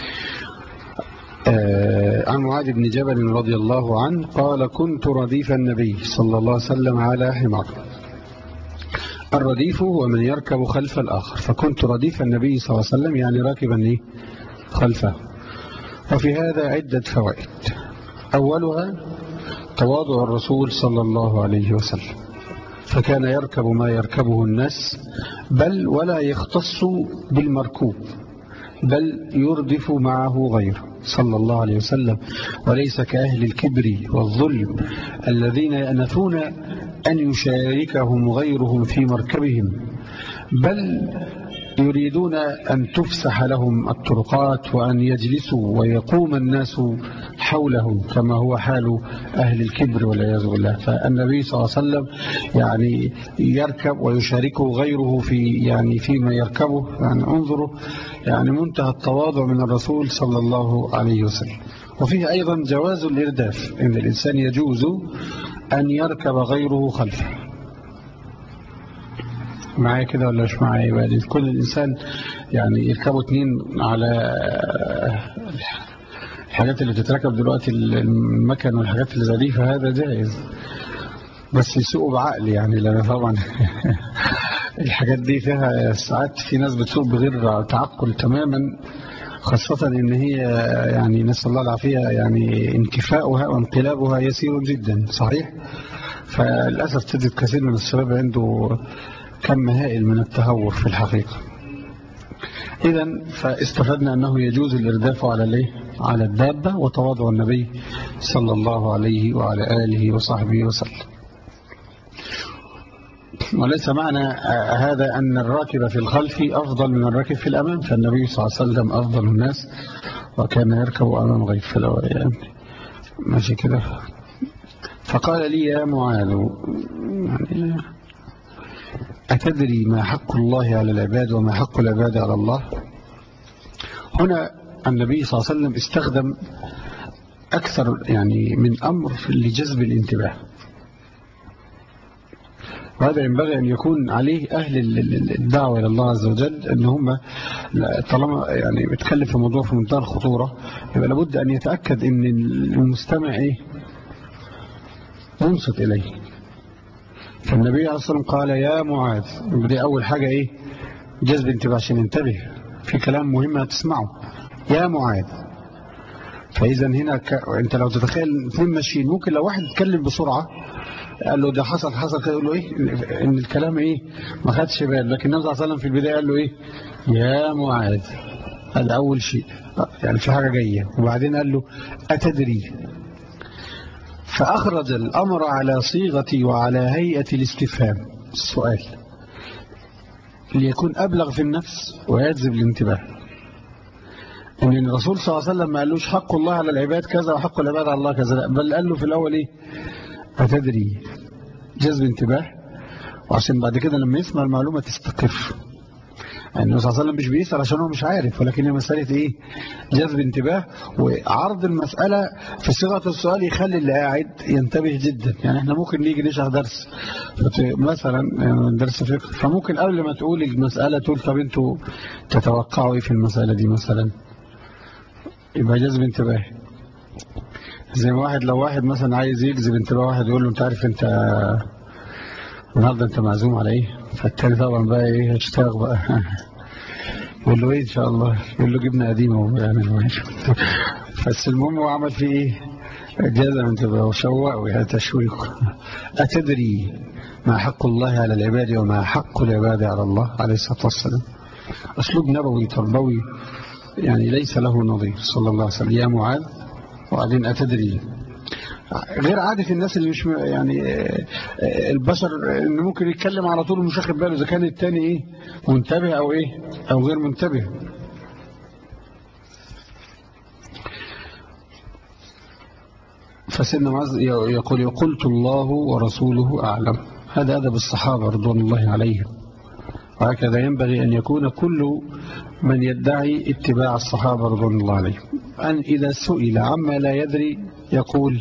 عن معاذ بن جبل رضي الله عنه قال: كنت رديف النبي صلى الله عليه وسلم على حمار. الرديف هو من يركب خلف الآخر، فكنت رديف النبي صلى الله عليه وسلم يعني راكبا خلفه. وفي هذا عدة فوائد. أولها تواضع الرسول صلى الله عليه وسلم، فكان يركب ما يركبه الناس، بل ولا يختص بالمركوب، بل يردف معه غيره صلى الله عليه وسلم، وليس كأهل الكبر والظلم الذين يأنفون أن يشاركهم غيرهم في مركبهم، بل يريدون أن تفسح لهم الطرقات وأن يجلسوا ويقوم الناس حولهم كما هو حال أهل الكبر والعياذ بالله. فالنبي صلى الله عليه وسلم يعني يركب ويشاركه غيره فيما يركبه. يعني انظروا يعني منتهى التواضع من الرسول صلى الله عليه وسلم. وفيه أيضا جواز الإرداف، إن الإنسان يجوز أن يركب غيره خلفه. معايا كده ولا مش معايا؟ بقى كل الإنسان يعني يركبوا اتنين على الحاجات اللي بتتركب دلوقتي، المكن والحاجات اللي زي دي، فهذا جائز، بس يسوقوا بعقل يعني، لأن طبعا الحاجات دي فيها ساعات في ناس بتسوق بغير تعقل تماما، خاصة إن هي يعني نسأل الله العافية يعني انكفاؤها وانقلابها يسير جدا. صحيح. فللأسف تجد كثير من الشباب عنده كم هائل من التهور في الحقيقة. إذن فاستفدنا أنه يجوز الإرداف على الدابة، وتواضع النبي صلى الله عليه وعلى آله وصحبه وسلم. وليس معنى هذا أن الراكب في الخلف أفضل من الراكب في الأمام، فالنبي صلى الله عليه وسلم أفضل الناس وكان يركب أمام غير في الأول يعني. ماشي كده. فقال لي: يا معاذ، يعني أتدري ما حق الله على العباد وما حق العباد على الله؟ هنا النبي صلى الله عليه وسلم استخدم أكثر يعني من أمر لجذب الانتباه، وهذا ينبغي أن يكون عليه أهل الدعوة إلى الله عز وجل، أن هم طالما يعني بيتكلم في موضوع في منتهى الخطورة، يبقى لابد أن يتأكد أن المستمع ينصت إليه. فالنبي عليه الصلاة والسلام قال: يا معاذ. دي أول حاجة جذب انتباه، عشان ينتبه في كلام مهم هتسمعه. يا معاذ. فإذا هنا أنت لو تتخيل اثنين ماشيين، ممكن لو واحد يتكلم بسرعة قال له ده حصل كده، يقول له إن الكلام ما خدش بال، لكن النبي صلى الله عليه وسلم في البداية قال له يا معاذ. هذا أول شيء، يعني في حاجة جاية. وبعدين قال له: أتدري؟ فأخرج الأمر على صيغة وعلى هيئة الاستفهام، السؤال، ليكون أبلغ في النفس ويجذب الانتباه. إن الرسول صلى الله عليه وسلم ما قالوش حق الله على العباد كذا وحق العباد على الله كذا، بل قال له في الأول أتدري؟ جذب انتباه، وعشان بعد كده لما يسمع المعلومة تستقر. يعني النبي صلى الله عليه وسلم مش بيسأل عشان هو مش عارف، ولكن هي مسألة جذب انتباه، وعرض المسألة في صيغة السؤال يخلي اللي قاعد ينتبه جدا. يعني احنا ممكن نيجي نشرح درس مثلا درس فقه، فممكن قبل ما تقول المسألة تقول: طب انتوا تتوقعوا في المسألة دي مثلا؟ يبقى جذب انتباه. زي لو واحد مثلا عايز يجذب انتباه واحد، يقول له: انت عارف انت النهارده انت معزوم على فالتاني طبعا بقى اشتاق بقى يقول له ان شاء الله، يقول له جبنه قديمه يعني. بس المهم هو عمل فيه جذب انتباه وشوقه، يعني تشويق. أتدري ما حق الله على العباد وما حق العباد على الله عليه الصلاة والسلام؟ أسلوب نبوي تربوي يعني ليس له نظير صلى الله عليه وسلم. يا معاذ، وبعدين أتدري. غير عادة الناس اللي مش يعني البشر، إنه ممكن يتكلم على طول ومش واخد باله إذا كان التاني منتبه أو غير منتبه. فسيدنا معاذ يقول: قلت الله ورسوله أعلم. هذا أدب الصحابة رضوان الله عليهم، وهكذا ينبغي أن يكون كل من يدعي اتباع الصحابة رضوان الله عليهم، أن إذا سئل عما لا يدري يقول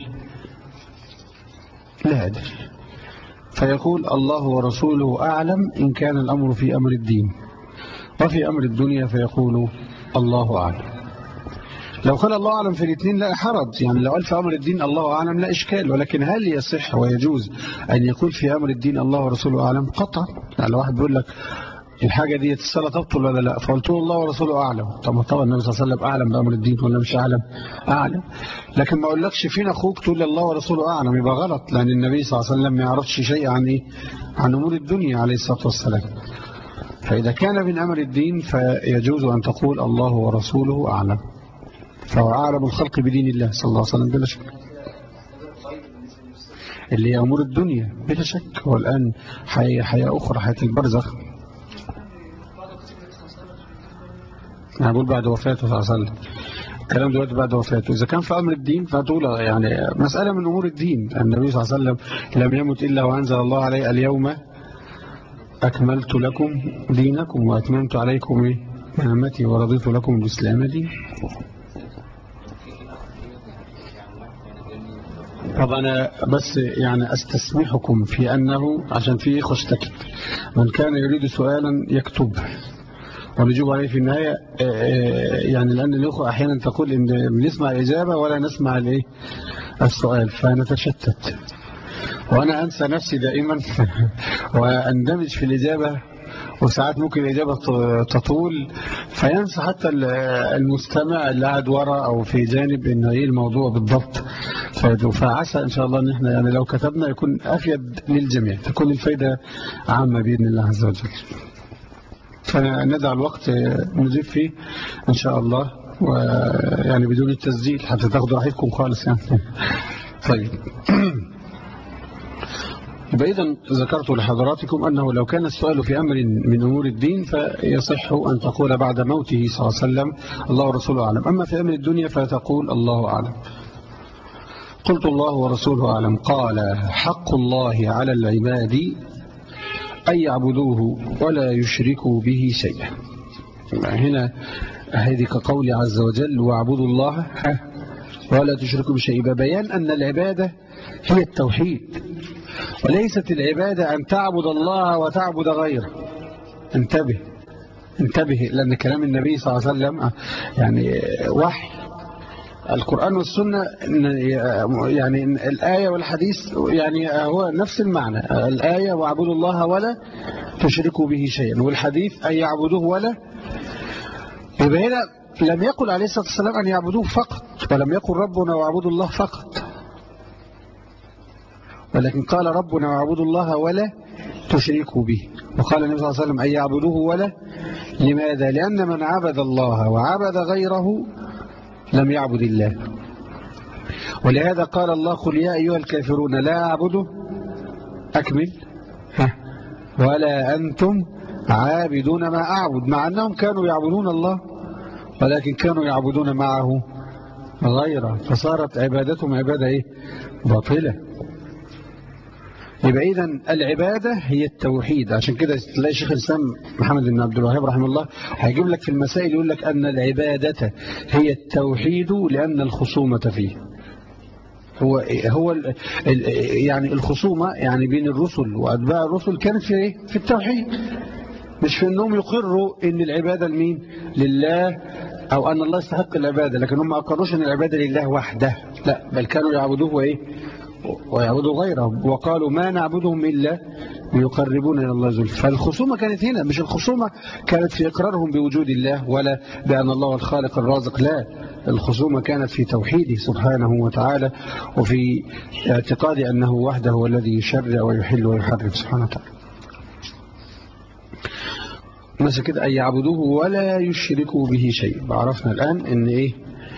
لا أدري، فيقول الله ورسوله أعلم إن كان الأمر في أمر الدين، وفي أمر الدنيا فيقول الله أعلم. لو قال الله أعلم في الاثنين لا حرج، يعني لو قال في أمر الدين الله أعلم لا إشكال، ولكن هل يصح ويجوز أن يقول في أمر الدين الله ورسوله أعلم؟ قطعا. يعني لو واحد بيقول لك الحاجة دي الصلاة تبطل ولا لا، فقلت له الله ورسوله أعلم، طبعا النبي صلى الله عليه وسلم أعلم بأمر الدين ولا مش أعلم؟ أعلم. لكن ما أقولكش فين أخوك تقول الله ورسوله أعلم، يبقى غلط، لأن النبي صلى الله عليه وسلم ما يعرفش شيء عن إيه؟ عن أمور الدنيا عليه الصلاة والسلام. فإذا كان من أمر الدين فيجوز أن تقول الله ورسوله أعلم، فهو أعلم الخلق بدين الله صلى الله عليه وسلم بلا شك، اللي هي أمور الدنيا بلا شك. والآن حياة أخرى، حياة البرزخ. أنا أقول بعد وفاته صلى الله عليه وسلم، الكلام دلوقتي بعد وفاته. إذا كان في أمر الدين فتقول يعني مسألة من أمور الدين. النبي صلى الله عليه وسلم لم يمت إلا وأنزل الله عليه اليوم أكملت لكم دينكم وأتممت عليكم نعمتي ورضيت لكم الإسلام دين. طب أنا بس يعني أستسمحكم في أنه عشان في اشتكت من كان يريد سؤالا يكتب ونجيب عليه في النهاية، يعني لأن الأخوة أحيانا تقول إن بنسمع الإجابة ولا نسمع السؤال فنتشتت، وأنا أنسى نفسي دائما وأندمج في الإجابة، وساعات ممكن الإجابة تطول فينسى حتى المستمع اللي قاعد ورا أو في جانب إن إيه الموضوع بالضبط. فعسى إن شاء الله إن إحنا يعني لو كتبنا يكون أفيد للجميع، تكون الفايدة عامة بإذن الله عز وجل. فندع الوقت نجيب فيه إن شاء الله، ويعني بدون التسجيل حتى تاخدوا راحتكم خالص يعني. طيب يبقى إذن ذكرت لحضراتكم أنه لو كان السؤال في أمر من أمور الدين فيصح أن تقول بعد موته صلى الله عليه وسلم الله ورسوله أعلم، أما في أمر الدنيا فتقول الله أعلم. قلت الله ورسوله أعلم. قال حق الله على العباد أن يعبدوه ولا يشركوا به شيئا. هنا هذه كقول عز وجل واعبدوا الله ولا تشركوا بشيء، بيان أن العبادة هي التوحيد، وليست العبادة أن تعبد الله وتعبد غيره. انتبه لأن كلام النبي صلى الله عليه وسلم يعني وحي القرآن والسنة، يعني الآية والحديث يعني هو نفس المعنى. الآية واعبدوا الله ولا تشركوا به شيئا، والحديث أن يعبدوه ولا. يبقى هنا لم يقل عليه الصلاة والسلام أن يعبدوه فقط، ولم يقل ربنا واعبدوا الله فقط، ولكن قال ربنا واعبدوا الله ولا تشركوا به. وقال النبي صلى الله عليه وسلم أن يعبدوه ولا. لماذا؟ لأن من عبد الله وعبد غيره لم يعبد الله. ولهذا قال الله قل يا أيها الكافرون لا أعبد أكمل ولا أنتم عابدون ما أعبد، مع أنهم كانوا يعبدون الله ولكن كانوا يعبدون معه غيره، فصارت عبادتهم عبادة باطلة. يبقى إذن العبادة هي التوحيد. عشان كده تلاقي شيخ الإسلام محمد بن عبد الوهاب رحمه الله هيجيب لك في المسائل يقول لك أن العبادة هي التوحيد لأن الخصومة فيه هو يعني الخصومة يعني بين الرسل وأتباع الرسل كانت في التوحيد، مش في أنهم يقروا أن العبادة لمين؟ لله، أو أن الله يستحق العبادة، لكن هم ما أقروش أن العبادة لله وحده، لا بل كانوا يعبدوه ويعبدوا غيره، وقالوا ما نعبدهم إلا ليقربونا إلى الله زلفى. فالخصومة كانت هنا، مش الخصومة كانت في إقرارهم بوجود الله ولا بأن الله الخالق الرازق، لا، الخصومة كانت في توحيده سبحانه وتعالى وفي اعتقاد أنه وحده هو الذي يشرع ويحل ويحرم سبحانه وتعالى. مثل كده أن يعبدوه ولا يشركوا به شيء. عرفنا الآن أن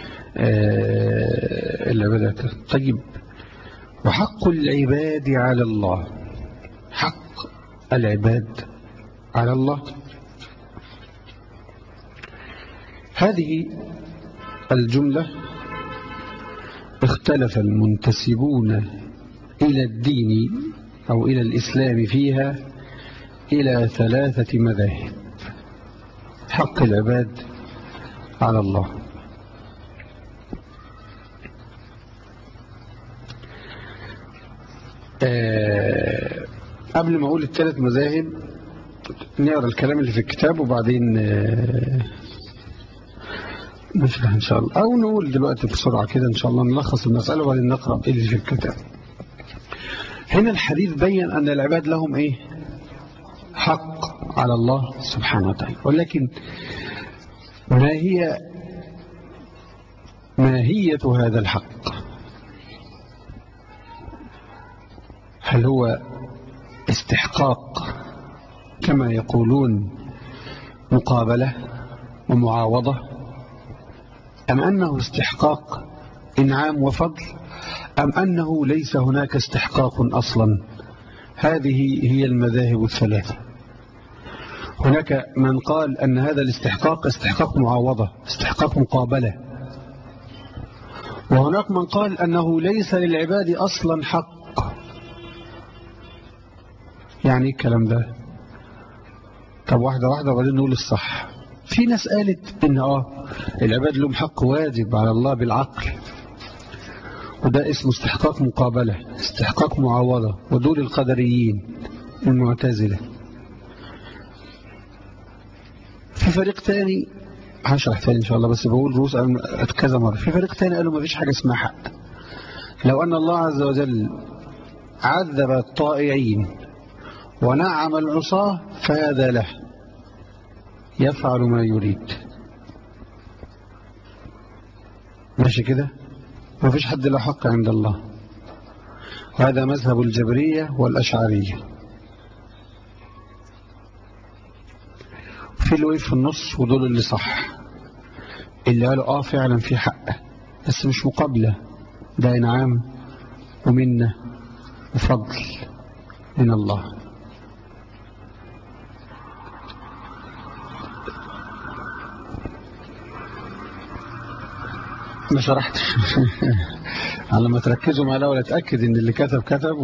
العبادات. طيب، وحق العباد على الله، حق العباد على الله، هذه الجملة اختلف المنتسبون إلى الدين أو إلى الإسلام فيها إلى 3 مذاهب. حق العباد على الله. قبل ما أقول ال3 مذاهب نقرأ الكلام اللي في الكتاب وبعدين نشرح إن شاء الله، أو نقول دلوقتي بسرعة كده إن شاء الله نلخص المسألة وبعدين نقرأ اللي في الكتاب. هنا الحديث بين أن العباد لهم إيه؟ حق على الله سبحانه وتعالى، ولكن ما هي ماهية هذا الحق؟ هل هو استحقاق كما يقولون مقابلة ومعاوضة، أم أنه استحقاق إنعام وفضل، أم أنه ليس هناك استحقاق أصلا؟ هذه هي المذاهب ال3. هناك من قال أن هذا الاستحقاق استحقاق معاوضة، استحقاق مقابلة، وهناك من قال أنه ليس للعباد أصلا حق. يعني الكلام ده؟ طب واحدة واحدة وبعدين نقول الصح. في ناس قالت إن العباد لهم حق واجب على الله بالعقل، وده اسمه استحقاق مقابلة، استحقاق معاوضة، ودول القدريين المعتزلة. في فريق تاني هشرح تاني إن شاء الله، بس بقول رؤوس كذا مرة. في فريق تاني قالوا ما فيش حاجة اسمها حق. لو أن الله عز وجل عذب الطائعين ونعم العصاة فهذا له، يفعل ما يريد. ماشي كده؟ ما فيش حد له حق عند الله، وهذا مذهب الجبرية والأشعرية. في اللي في النص ودول اللي صح، اللي قالوا فعلا في حق بس مش مقابلة، ده إنعام ومنة وفضل من الله. ما شرحتش على ما تركزوا معنا ولا تأكد ان اللي كتب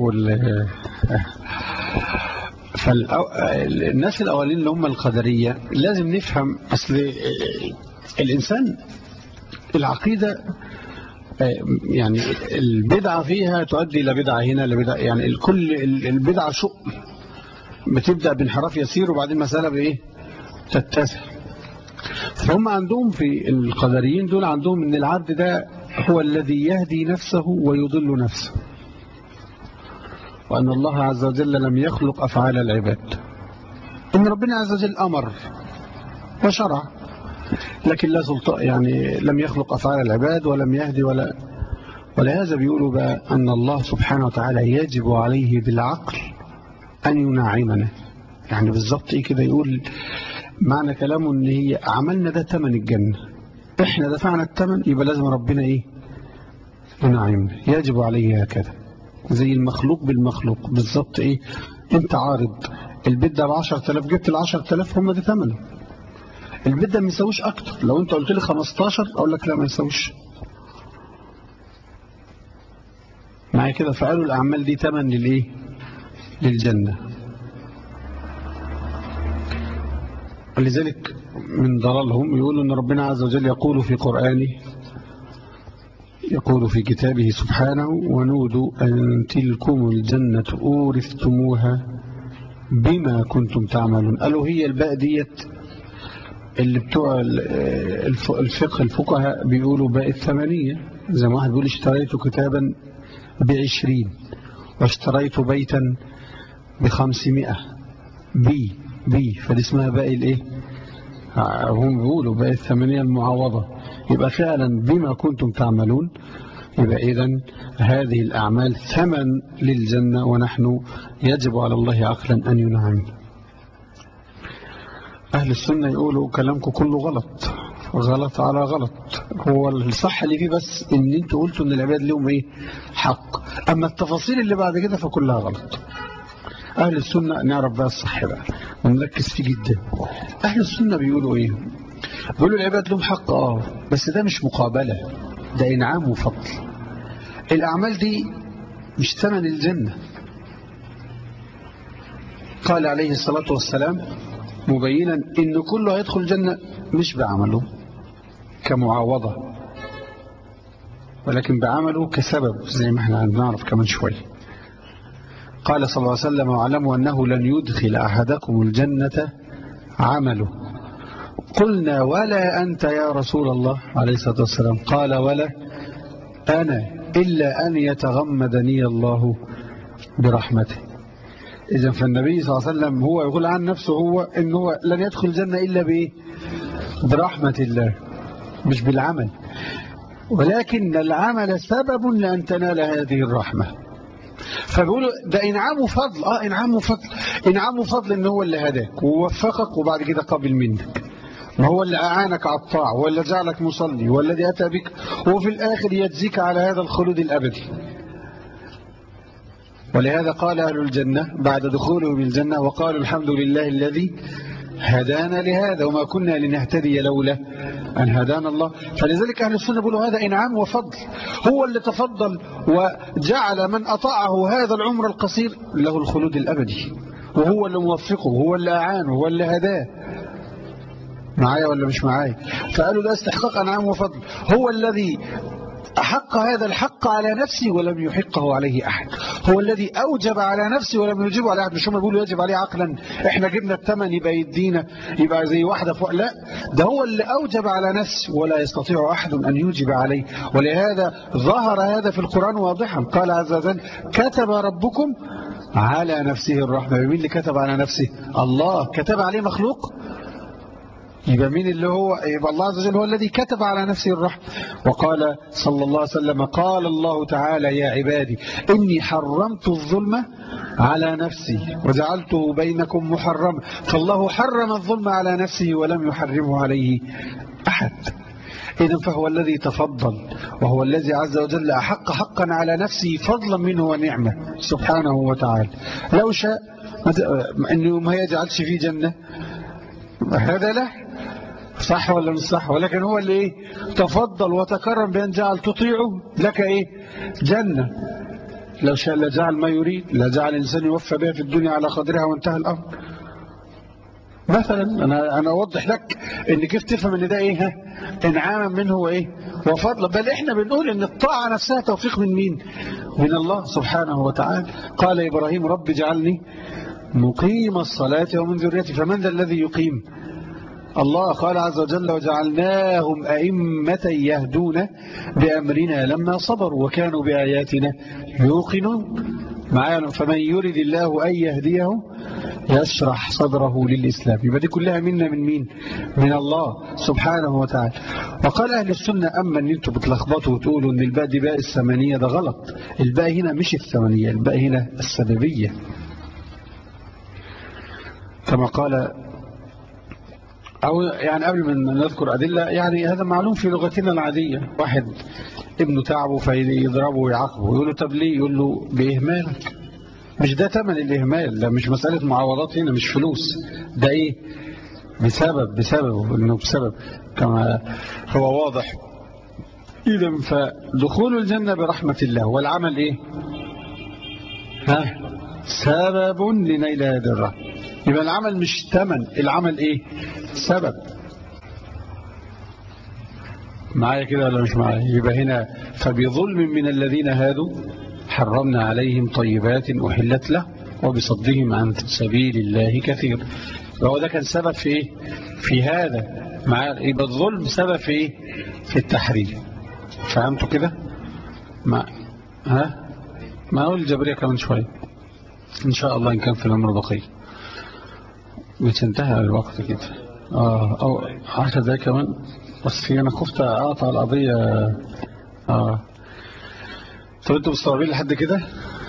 فالناس الأولين اللي هم القدرية لازم نفهم. أصل الإنسان العقيدة يعني البدعة فيها تؤدي إلى بدعة هنا لبدعة، يعني الكل البدعة شؤم بتبدأ بانحراف يسير وبعدين مسألة بإيه تتسع. فهم عندهم في القدريين دول عندهم ان العبد ده هو الذي يهدي نفسه ويضل نفسه، وأن الله عز وجل لم يخلق أفعال العباد، إن ربنا عز وجل أمر وشرع لكن لا سلطان، يعني لم يخلق أفعال العباد ولم يهدي ولهذا بيقولوا بقى أن الله سبحانه وتعالى يجب عليه بالعقل أن ينعمنا. يعني بالضبط إيه كده؟ يقول معنى كلامه ان هي عملنا ده ثمن الجنة، احنا دفعنا الثمن، يبقى لازم ربنا ايه ينعمنا، يجب عليه هكذا. زي المخلوق بالمخلوق بالضبط. ايه انت عارض البيت ده ب10,000 جبت ال10,000 هم ده ثمنه، البيت ده ما يساويش اكتر. لو انت قلت لي 15 اقول لك لا ما يساويش معايا كده. فقالوا الاعمال دي ثمن للايه للجنة. ولذلك من ضلالهم يقولوا أن ربنا عز وجل يقول في قرآنه، يقول في كتابه سبحانه: ونودوا أن تلكم الجنة أورثتموها بما كنتم تعملون. قالوا هي الباء ديت اللي بتوع الفقه الفقهاء بيقولوا باء الثمانية. زي ما واحد بيقول اشتريت كتابا ب20 واشتريت بيتا ب500 بي فدي اسمها باقي الايه، هم بيقولوا باقي الثمانية المعوضة. يبقى فعلا بما كنتم تعملون، يبقى إذن هذه الأعمال ثمن للجنة، ونحن يجب على الله عقلا أن ينعم. أهل السنة يقولوا كلامكم كله غلط، غلط على غلط. هو الصح اللي فيه بس ان انتوا قلتوا ان العباد لهم ايه حق، اما التفاصيل اللي بعد كده فكلها غلط. أهل السنة نعرف بقى الصح بقى ونركز فيه جدا. أهل السنة بيقولوا إيه؟ بيقولوا العباد لهم حق بس ده مش مقابلة، ده إنعام وفضل. الأعمال دي مش ثمن الجنة. قال عليه الصلاة والسلام مبينا إن كله هيدخل الجنة مش بعمله كمعاوضة، ولكن بعمله كسبب، زي ما احنا هنعرف كمان شوية. قال صلى الله عليه وسلم: واعلموا أنه لن يدخل أحدكم الجنة عمله. قلنا: ولا أنت يا رسول الله عليه الصلاة والسلام؟ قال: ولا أنا إلا أن يتغمدني الله برحمته. إذن فالنبي صلى الله عليه وسلم هو يقول عن نفسه هو إنه لن يدخل الجنة إلا بإيه؟ برحمة الله، مش بالعمل، ولكن العمل سبب لأن تنال هذه الرحمة. فبيقولوا ده إنعام وفضل. إنعام وفضل إن هو اللي هداك ووفقك وبعد كده قبل منك، ما هو اللي أعانك على الطاعة ولا جعلك مصلي والذي أتى بك، وفي الآخر يجزيك على هذا الخلود الأبدي. ولهذا قال أهل الجنة بعد دخوله بالجنة: وقالوا الحمد لله الذي هدانا لهذا وما كنا لنهتدي لولا أن هدانا الله. فلذلك أهل السنة يقولوا هذا إنعام وفضل، هو اللي تفضل وجعل من أطاعه هذا العمر القصير له الخلود الأبدي، وهو اللي موفقه، وهو اللي أعانه، وهو اللي هداه. معايا ولا مش معايا؟ فقالوا ده استحقاق أنعام وفضل. هو الذي أحق هذا الحق على نفسه ولم يحقه عليه أحد، هو الذي أوجب على نفسه ولم يجب على أحد. مش هم يقولوا يجب عليه عقلا، إحنا جبنا الثمن يبقى يدينا، يبقى زي واحدة فوق. لا، ده هو اللي أوجب على نفسه ولا يستطيع أحد أن يوجب عليه. ولهذا ظهر هذا في القرآن واضحا. قال عز وجل: كتب ربكم على نفسه الرحمة. مين اللي كتب على نفسه؟ الله. كتب عليه مخلوق؟ يبقى مين اللي هو؟ يبقى الله عز وجل هو الذي كتب على نفسه الرحمة. وقال صلى الله عليه وسلم: قال الله تعالى: يا عبادي إني حرمت الظلم على نفسي وجعلته بينكم محرما. فالله حرم الظلم على نفسه ولم يحرمه عليه أحد. إذن فهو الذي تفضل، وهو الذي عز وجل أحق حقا على نفسه فضلا منه ونعمة سبحانه وتعالى. لو شاء أنه ما يجعلش في جنة، هذا له، صح ولا مش صح؟ ولكن هو اللي إيه؟ تفضل وتكرم بأن جعل تطيعه لك إيه؟ جنة. لو شاء لجعل ما يريد، لجعل الإنسان يوفى بها في الدنيا على قدرها وانتهى الأمر. مثلا أنا أوضح لك إن كيف تفهم إن ده إيه؟ إنعاما منه وإيه؟ وفضل. بل إحنا بنقول إن الطاعة نفسها توفيق من مين؟ من الله سبحانه وتعالى. قال إبراهيم: رب اجعلني مقيم الصلاة ومن ذريتي. فمن ذا الذي يقيم؟ الله. قال عز وجل: وجعلناهم أئمة يهدون بأمرنا لما صبروا وكانوا بآياتنا يوقنون. معانا: فمن يرد الله أن يهديه يشرح صدره للإسلام. يبقى دي كلها منا من مين؟ من الله سبحانه وتعالى. وقال أهل السنة: أما أن أنتم بتلخبطوا وتقولوا أن الباء دي باء الثمانية، ده غلط. الباء هنا مش الثمانية، الباء هنا السببية، كما قال. أو يعني قبل من نذكر أدلة، يعني هذا معلوم في لغتنا العادية. واحد ابنه تعبه فيضربه ويعاقبه، يقول له: طب ليه؟ يقول له: بإهمالك. مش ده ثمن الإهمال، ده مش مسألة معاوضات هنا، مش فلوس، ده إيه؟ بسببه إنه بسبب، كما هو واضح. إذن فدخول الجنة برحمة الله، والعمل إيه؟ سبب لنيل هذه الرحمة. يبقى العمل مش ثمن، العمل إيه؟ سبب. معايا كده ولا مش معايا؟ يبقى هنا: فبظلم من الذين هادوا حرمنا عليهم طيبات أحلت له وبصدهم عن سبيل الله كثير. وهو ده كان سبب في إيه؟ في هذا. يبقى الظلم سبب في إيه؟ في التحريم. فهمتوا كده؟ ما أقول الجبرية كمان شوية إن شاء الله، إن كان في الأمر بقي. مش انتهى الوقت كده. أو 10 دقايق كمان، بس أنا خفت أقطع القضية. طب أنتوا مستوعبين لحد كده؟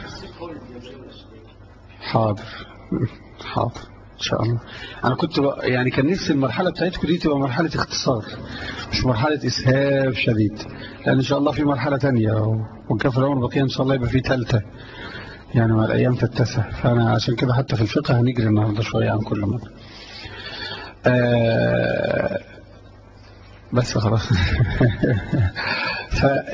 حاضر إن شاء الله. أنا كنت يعني كان نفسي المرحلة بتاعتكم دي تبقى مرحلة اختصار، مش مرحلة إسهاب شديد، لأن إن شاء الله في مرحلة تانية، وكان في الأمر بقية إن شاء الله يبقى في ثالثة، يعني مع الأيام تتسع. فأنا عشان كده حتى في الفقه هنجري النهاردة شوية عن كل مرة. بس خلاص.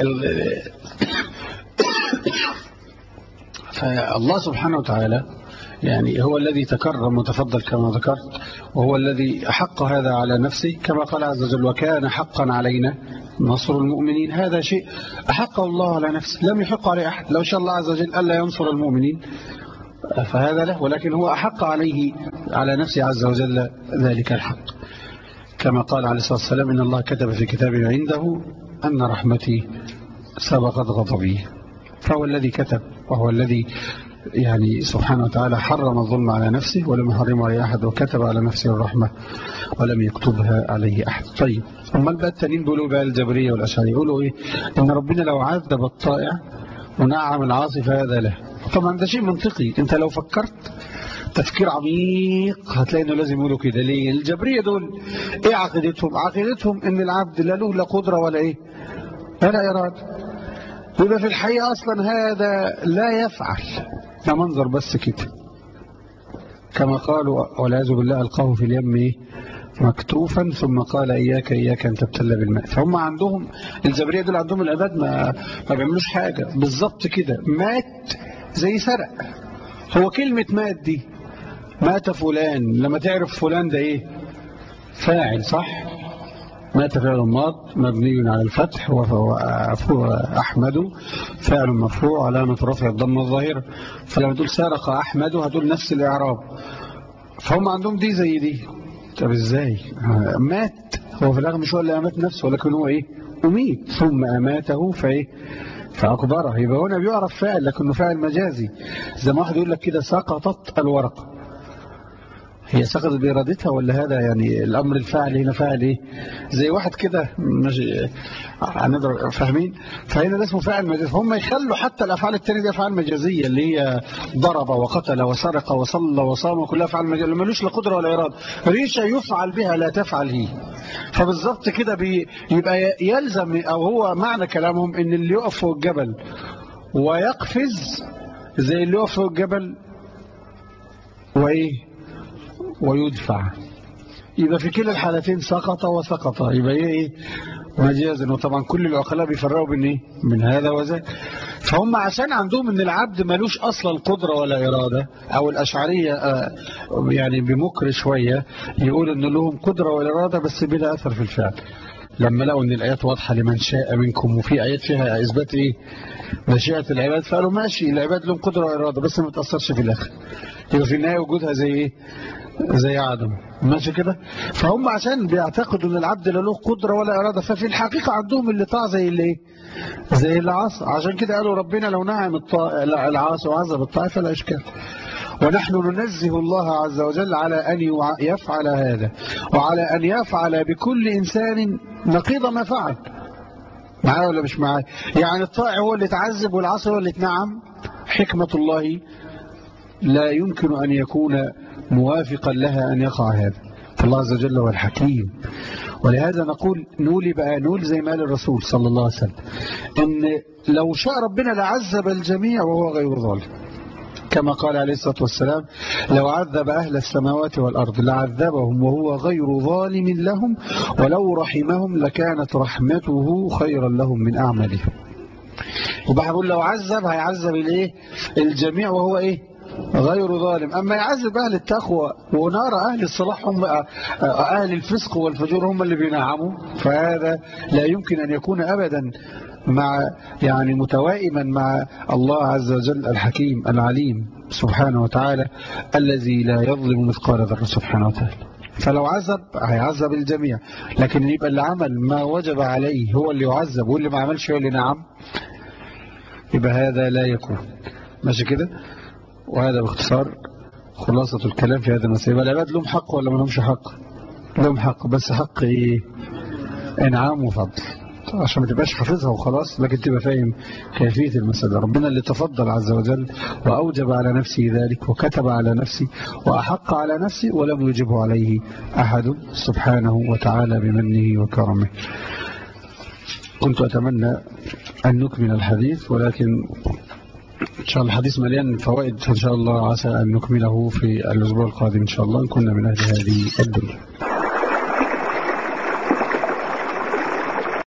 فالله سبحانه وتعالى يعني هو الذي تكرم وتفضل كما ذكرت، وهو الذي أحق هذا على نفسه كما قال عز وجل وكان حقا علينا نصر المؤمنين. هذا شيء أحقه الله على نفسه، لم يحق عليه أحد. لو شاء الله عز وجل ألا ينصر المؤمنين فهذا له، ولكن هو أحق عليه على نفسه عز وجل ذلك الحق، كما قال عليه الصلاة والسلام إن الله كتب في كتابه عنده أن رحمتي سبقت غضبي. فهو الذي كتب، وهو الذي يعني سبحانه وتعالى حرم الظلم على نفسه ولم يحرمه عليه أحد، وكتب على نفسه الرحمة ولم يكتبها عليه أحد. طيب أمال بقى التانيين بيقولوا بقى الجبرية والأشعرية يقولوا إيه؟ إن ربنا لو عذب الطائع ونعم العاصي فهذا له. طبعا ده شيء منطقي، أنت لو فكرت تفكير عميق هتلاقي إنه لازم يقولوا كده. ليه؟ الجبرية دول إيه عقيدتهم؟ عقيدتهم إن العبد لا له لا قدرة ولا إيه؟ ولا إرادة. يبقى في الحقيقة أصلا هذا لا يفعل، ده منظر بس كده، كما قالوا والعياذ بالله ألقاه في اليم مكتوفا ثم قال إياك أن تبتل بالماء. فهم عندهم الجبرية دول عندهم العباد ما بيعملوش حاجة بالظبط كده، مات زي سرق. هو كلمة مات دي مات فلان، لما تعرف فلان ده إيه؟ فاعل، صح؟ مات فعل ماض مبني على الفتح وأحمد فعل مرفوع علامة رفع الضمة الظاهرة. فلما تقول سرق أحمد هتقول نفس الإعراب. فهم عندهم دي زي دي. طب إزاي؟ مات هو في الأغلب مش هو اللي أمات نفسه، ولكن هو إيه؟ أميت ثم أماته فإيه؟ فأقبره. يبقى هنا بيعرف فاعل لكنه فاعل مجازي. زي ما واحد يقول لك كده سقطت الورقة، هي سقطت بإرادتها ولا هذا يعني الأمر الفاعل هنا فاعل إيه؟ زي واحد كده فاهمين؟ فهنا ده اسمه فاعل مجازي. هم يخلوا حتى الأفعال التانية دي أفعال مجازية، اللي هي ضرب وقتل وسرق وصلى وصام كلها أفعال مجازية، اللي ملوش لا قدرة ولا إرادة، ريشة يفعل بها لا تفعل هي. فبالضبط كده يبقى يلزم أو هو معنى كلامهم إن اللي يقف فوق الجبل ويقفز زي اللي يقف فوق الجبل وإيه؟ ويدفع. يبقى في كلا الحالتين سقط وسقط، يبقى ايه؟ مجازا. وطبعا كل العقلاء بيفرقوا بين ايه؟ من هذا وذاك. فهم عشان عندهم ان العبد ملوش اصلا قدرة ولا إرادة، او الأشعرية يعني بمكر شوية يقول ان لهم قدرة ولا إرادة بس بلا اثر في الفعل. لما لقوا ان الايات واضحة لمن شاء منكم، وفي ايات فيها اثبات ايه؟ مشيئة العباد، فقالوا ماشي العباد لهم قدرة وإرادة بس ما تأثرش في الاخر، يبقى في النهاية وجودها زي ايه؟ زي عدم، ماشي كده. فهم عشان بيعتقدوا ان العبد لا له قدره ولا اراده، ففي الحقيقه عندهم اللي طاع زي اللي ايه؟ زي اللي عصى. عشان كده قالوا ربنا لو نعم العاصي وعذب الطائع فلا اشكال. ونحن ننزه الله عز وجل على ان يفعل هذا، وعلى ان يفعل بكل انسان نقيض ما فعل. معايا ولا مش معايا؟ يعني الطائع هو اللي تعذب والعاصي هو اللي تنعم. حكمه الله لا يمكن ان يكون موافقا لها أن يقع هذا، فالله عز وجل هو الحكيم. ولهذا نقول نولي بقى نول زي ما قال الرسول صلى الله عليه وسلم إن لو شاء ربنا لعذب الجميع وهو غير ظالم، كما قال عليه الصلاة والسلام لو عذب أهل السماوات والأرض لعذبهم وهو غير ظالم لهم ولو رحمهم لكانت رحمته خيرا لهم من أعمالهم. يبقى بقول لو عذب هيعذب الايه؟ الجميع وهو ايه؟ غير ظالم. أما يعذب أهل التقوى ونار أهل الصلاح هم أهل الفسق والفجور هم اللي بينعموا، فهذا لا يمكن أن يكون أبدا مع يعني متوائما مع الله عز وجل الحكيم العليم سبحانه وتعالى الذي لا يظلم مثقال ذرة سبحانه وتعالى. فلو عذب هيعذب الجميع، لكن يبقى اللي عمل ما وجب عليه هو اللي يعذب واللي ما عملش هو اللي نعم، يبقى هذا لا يكون. ماشي كده؟ وهذا باختصار خلاصة الكلام في هذا المسألة. العباد لهم حق ولا ما لهمش حق؟ لهم حق، بس حق ايه؟ انعام وفضل، عشان ما تبقاش حافظها وخلاص، لكن تبقى فاهم كيفية المسألة. ربنا اللي تفضل عز وجل وأوجب على نفسه ذلك وكتب على نفسه وأحق على نفسه ولم يجبه عليه أحد سبحانه وتعالى بمنه وكرمه. كنت أتمنى أن نكمل الحديث، ولكن إن شاء الله الحديث مليان فوائد، إن شاء الله عسى أن نكمله في الأسبوع القادم إن شاء الله إن كنا من أهل هذه الدنيا.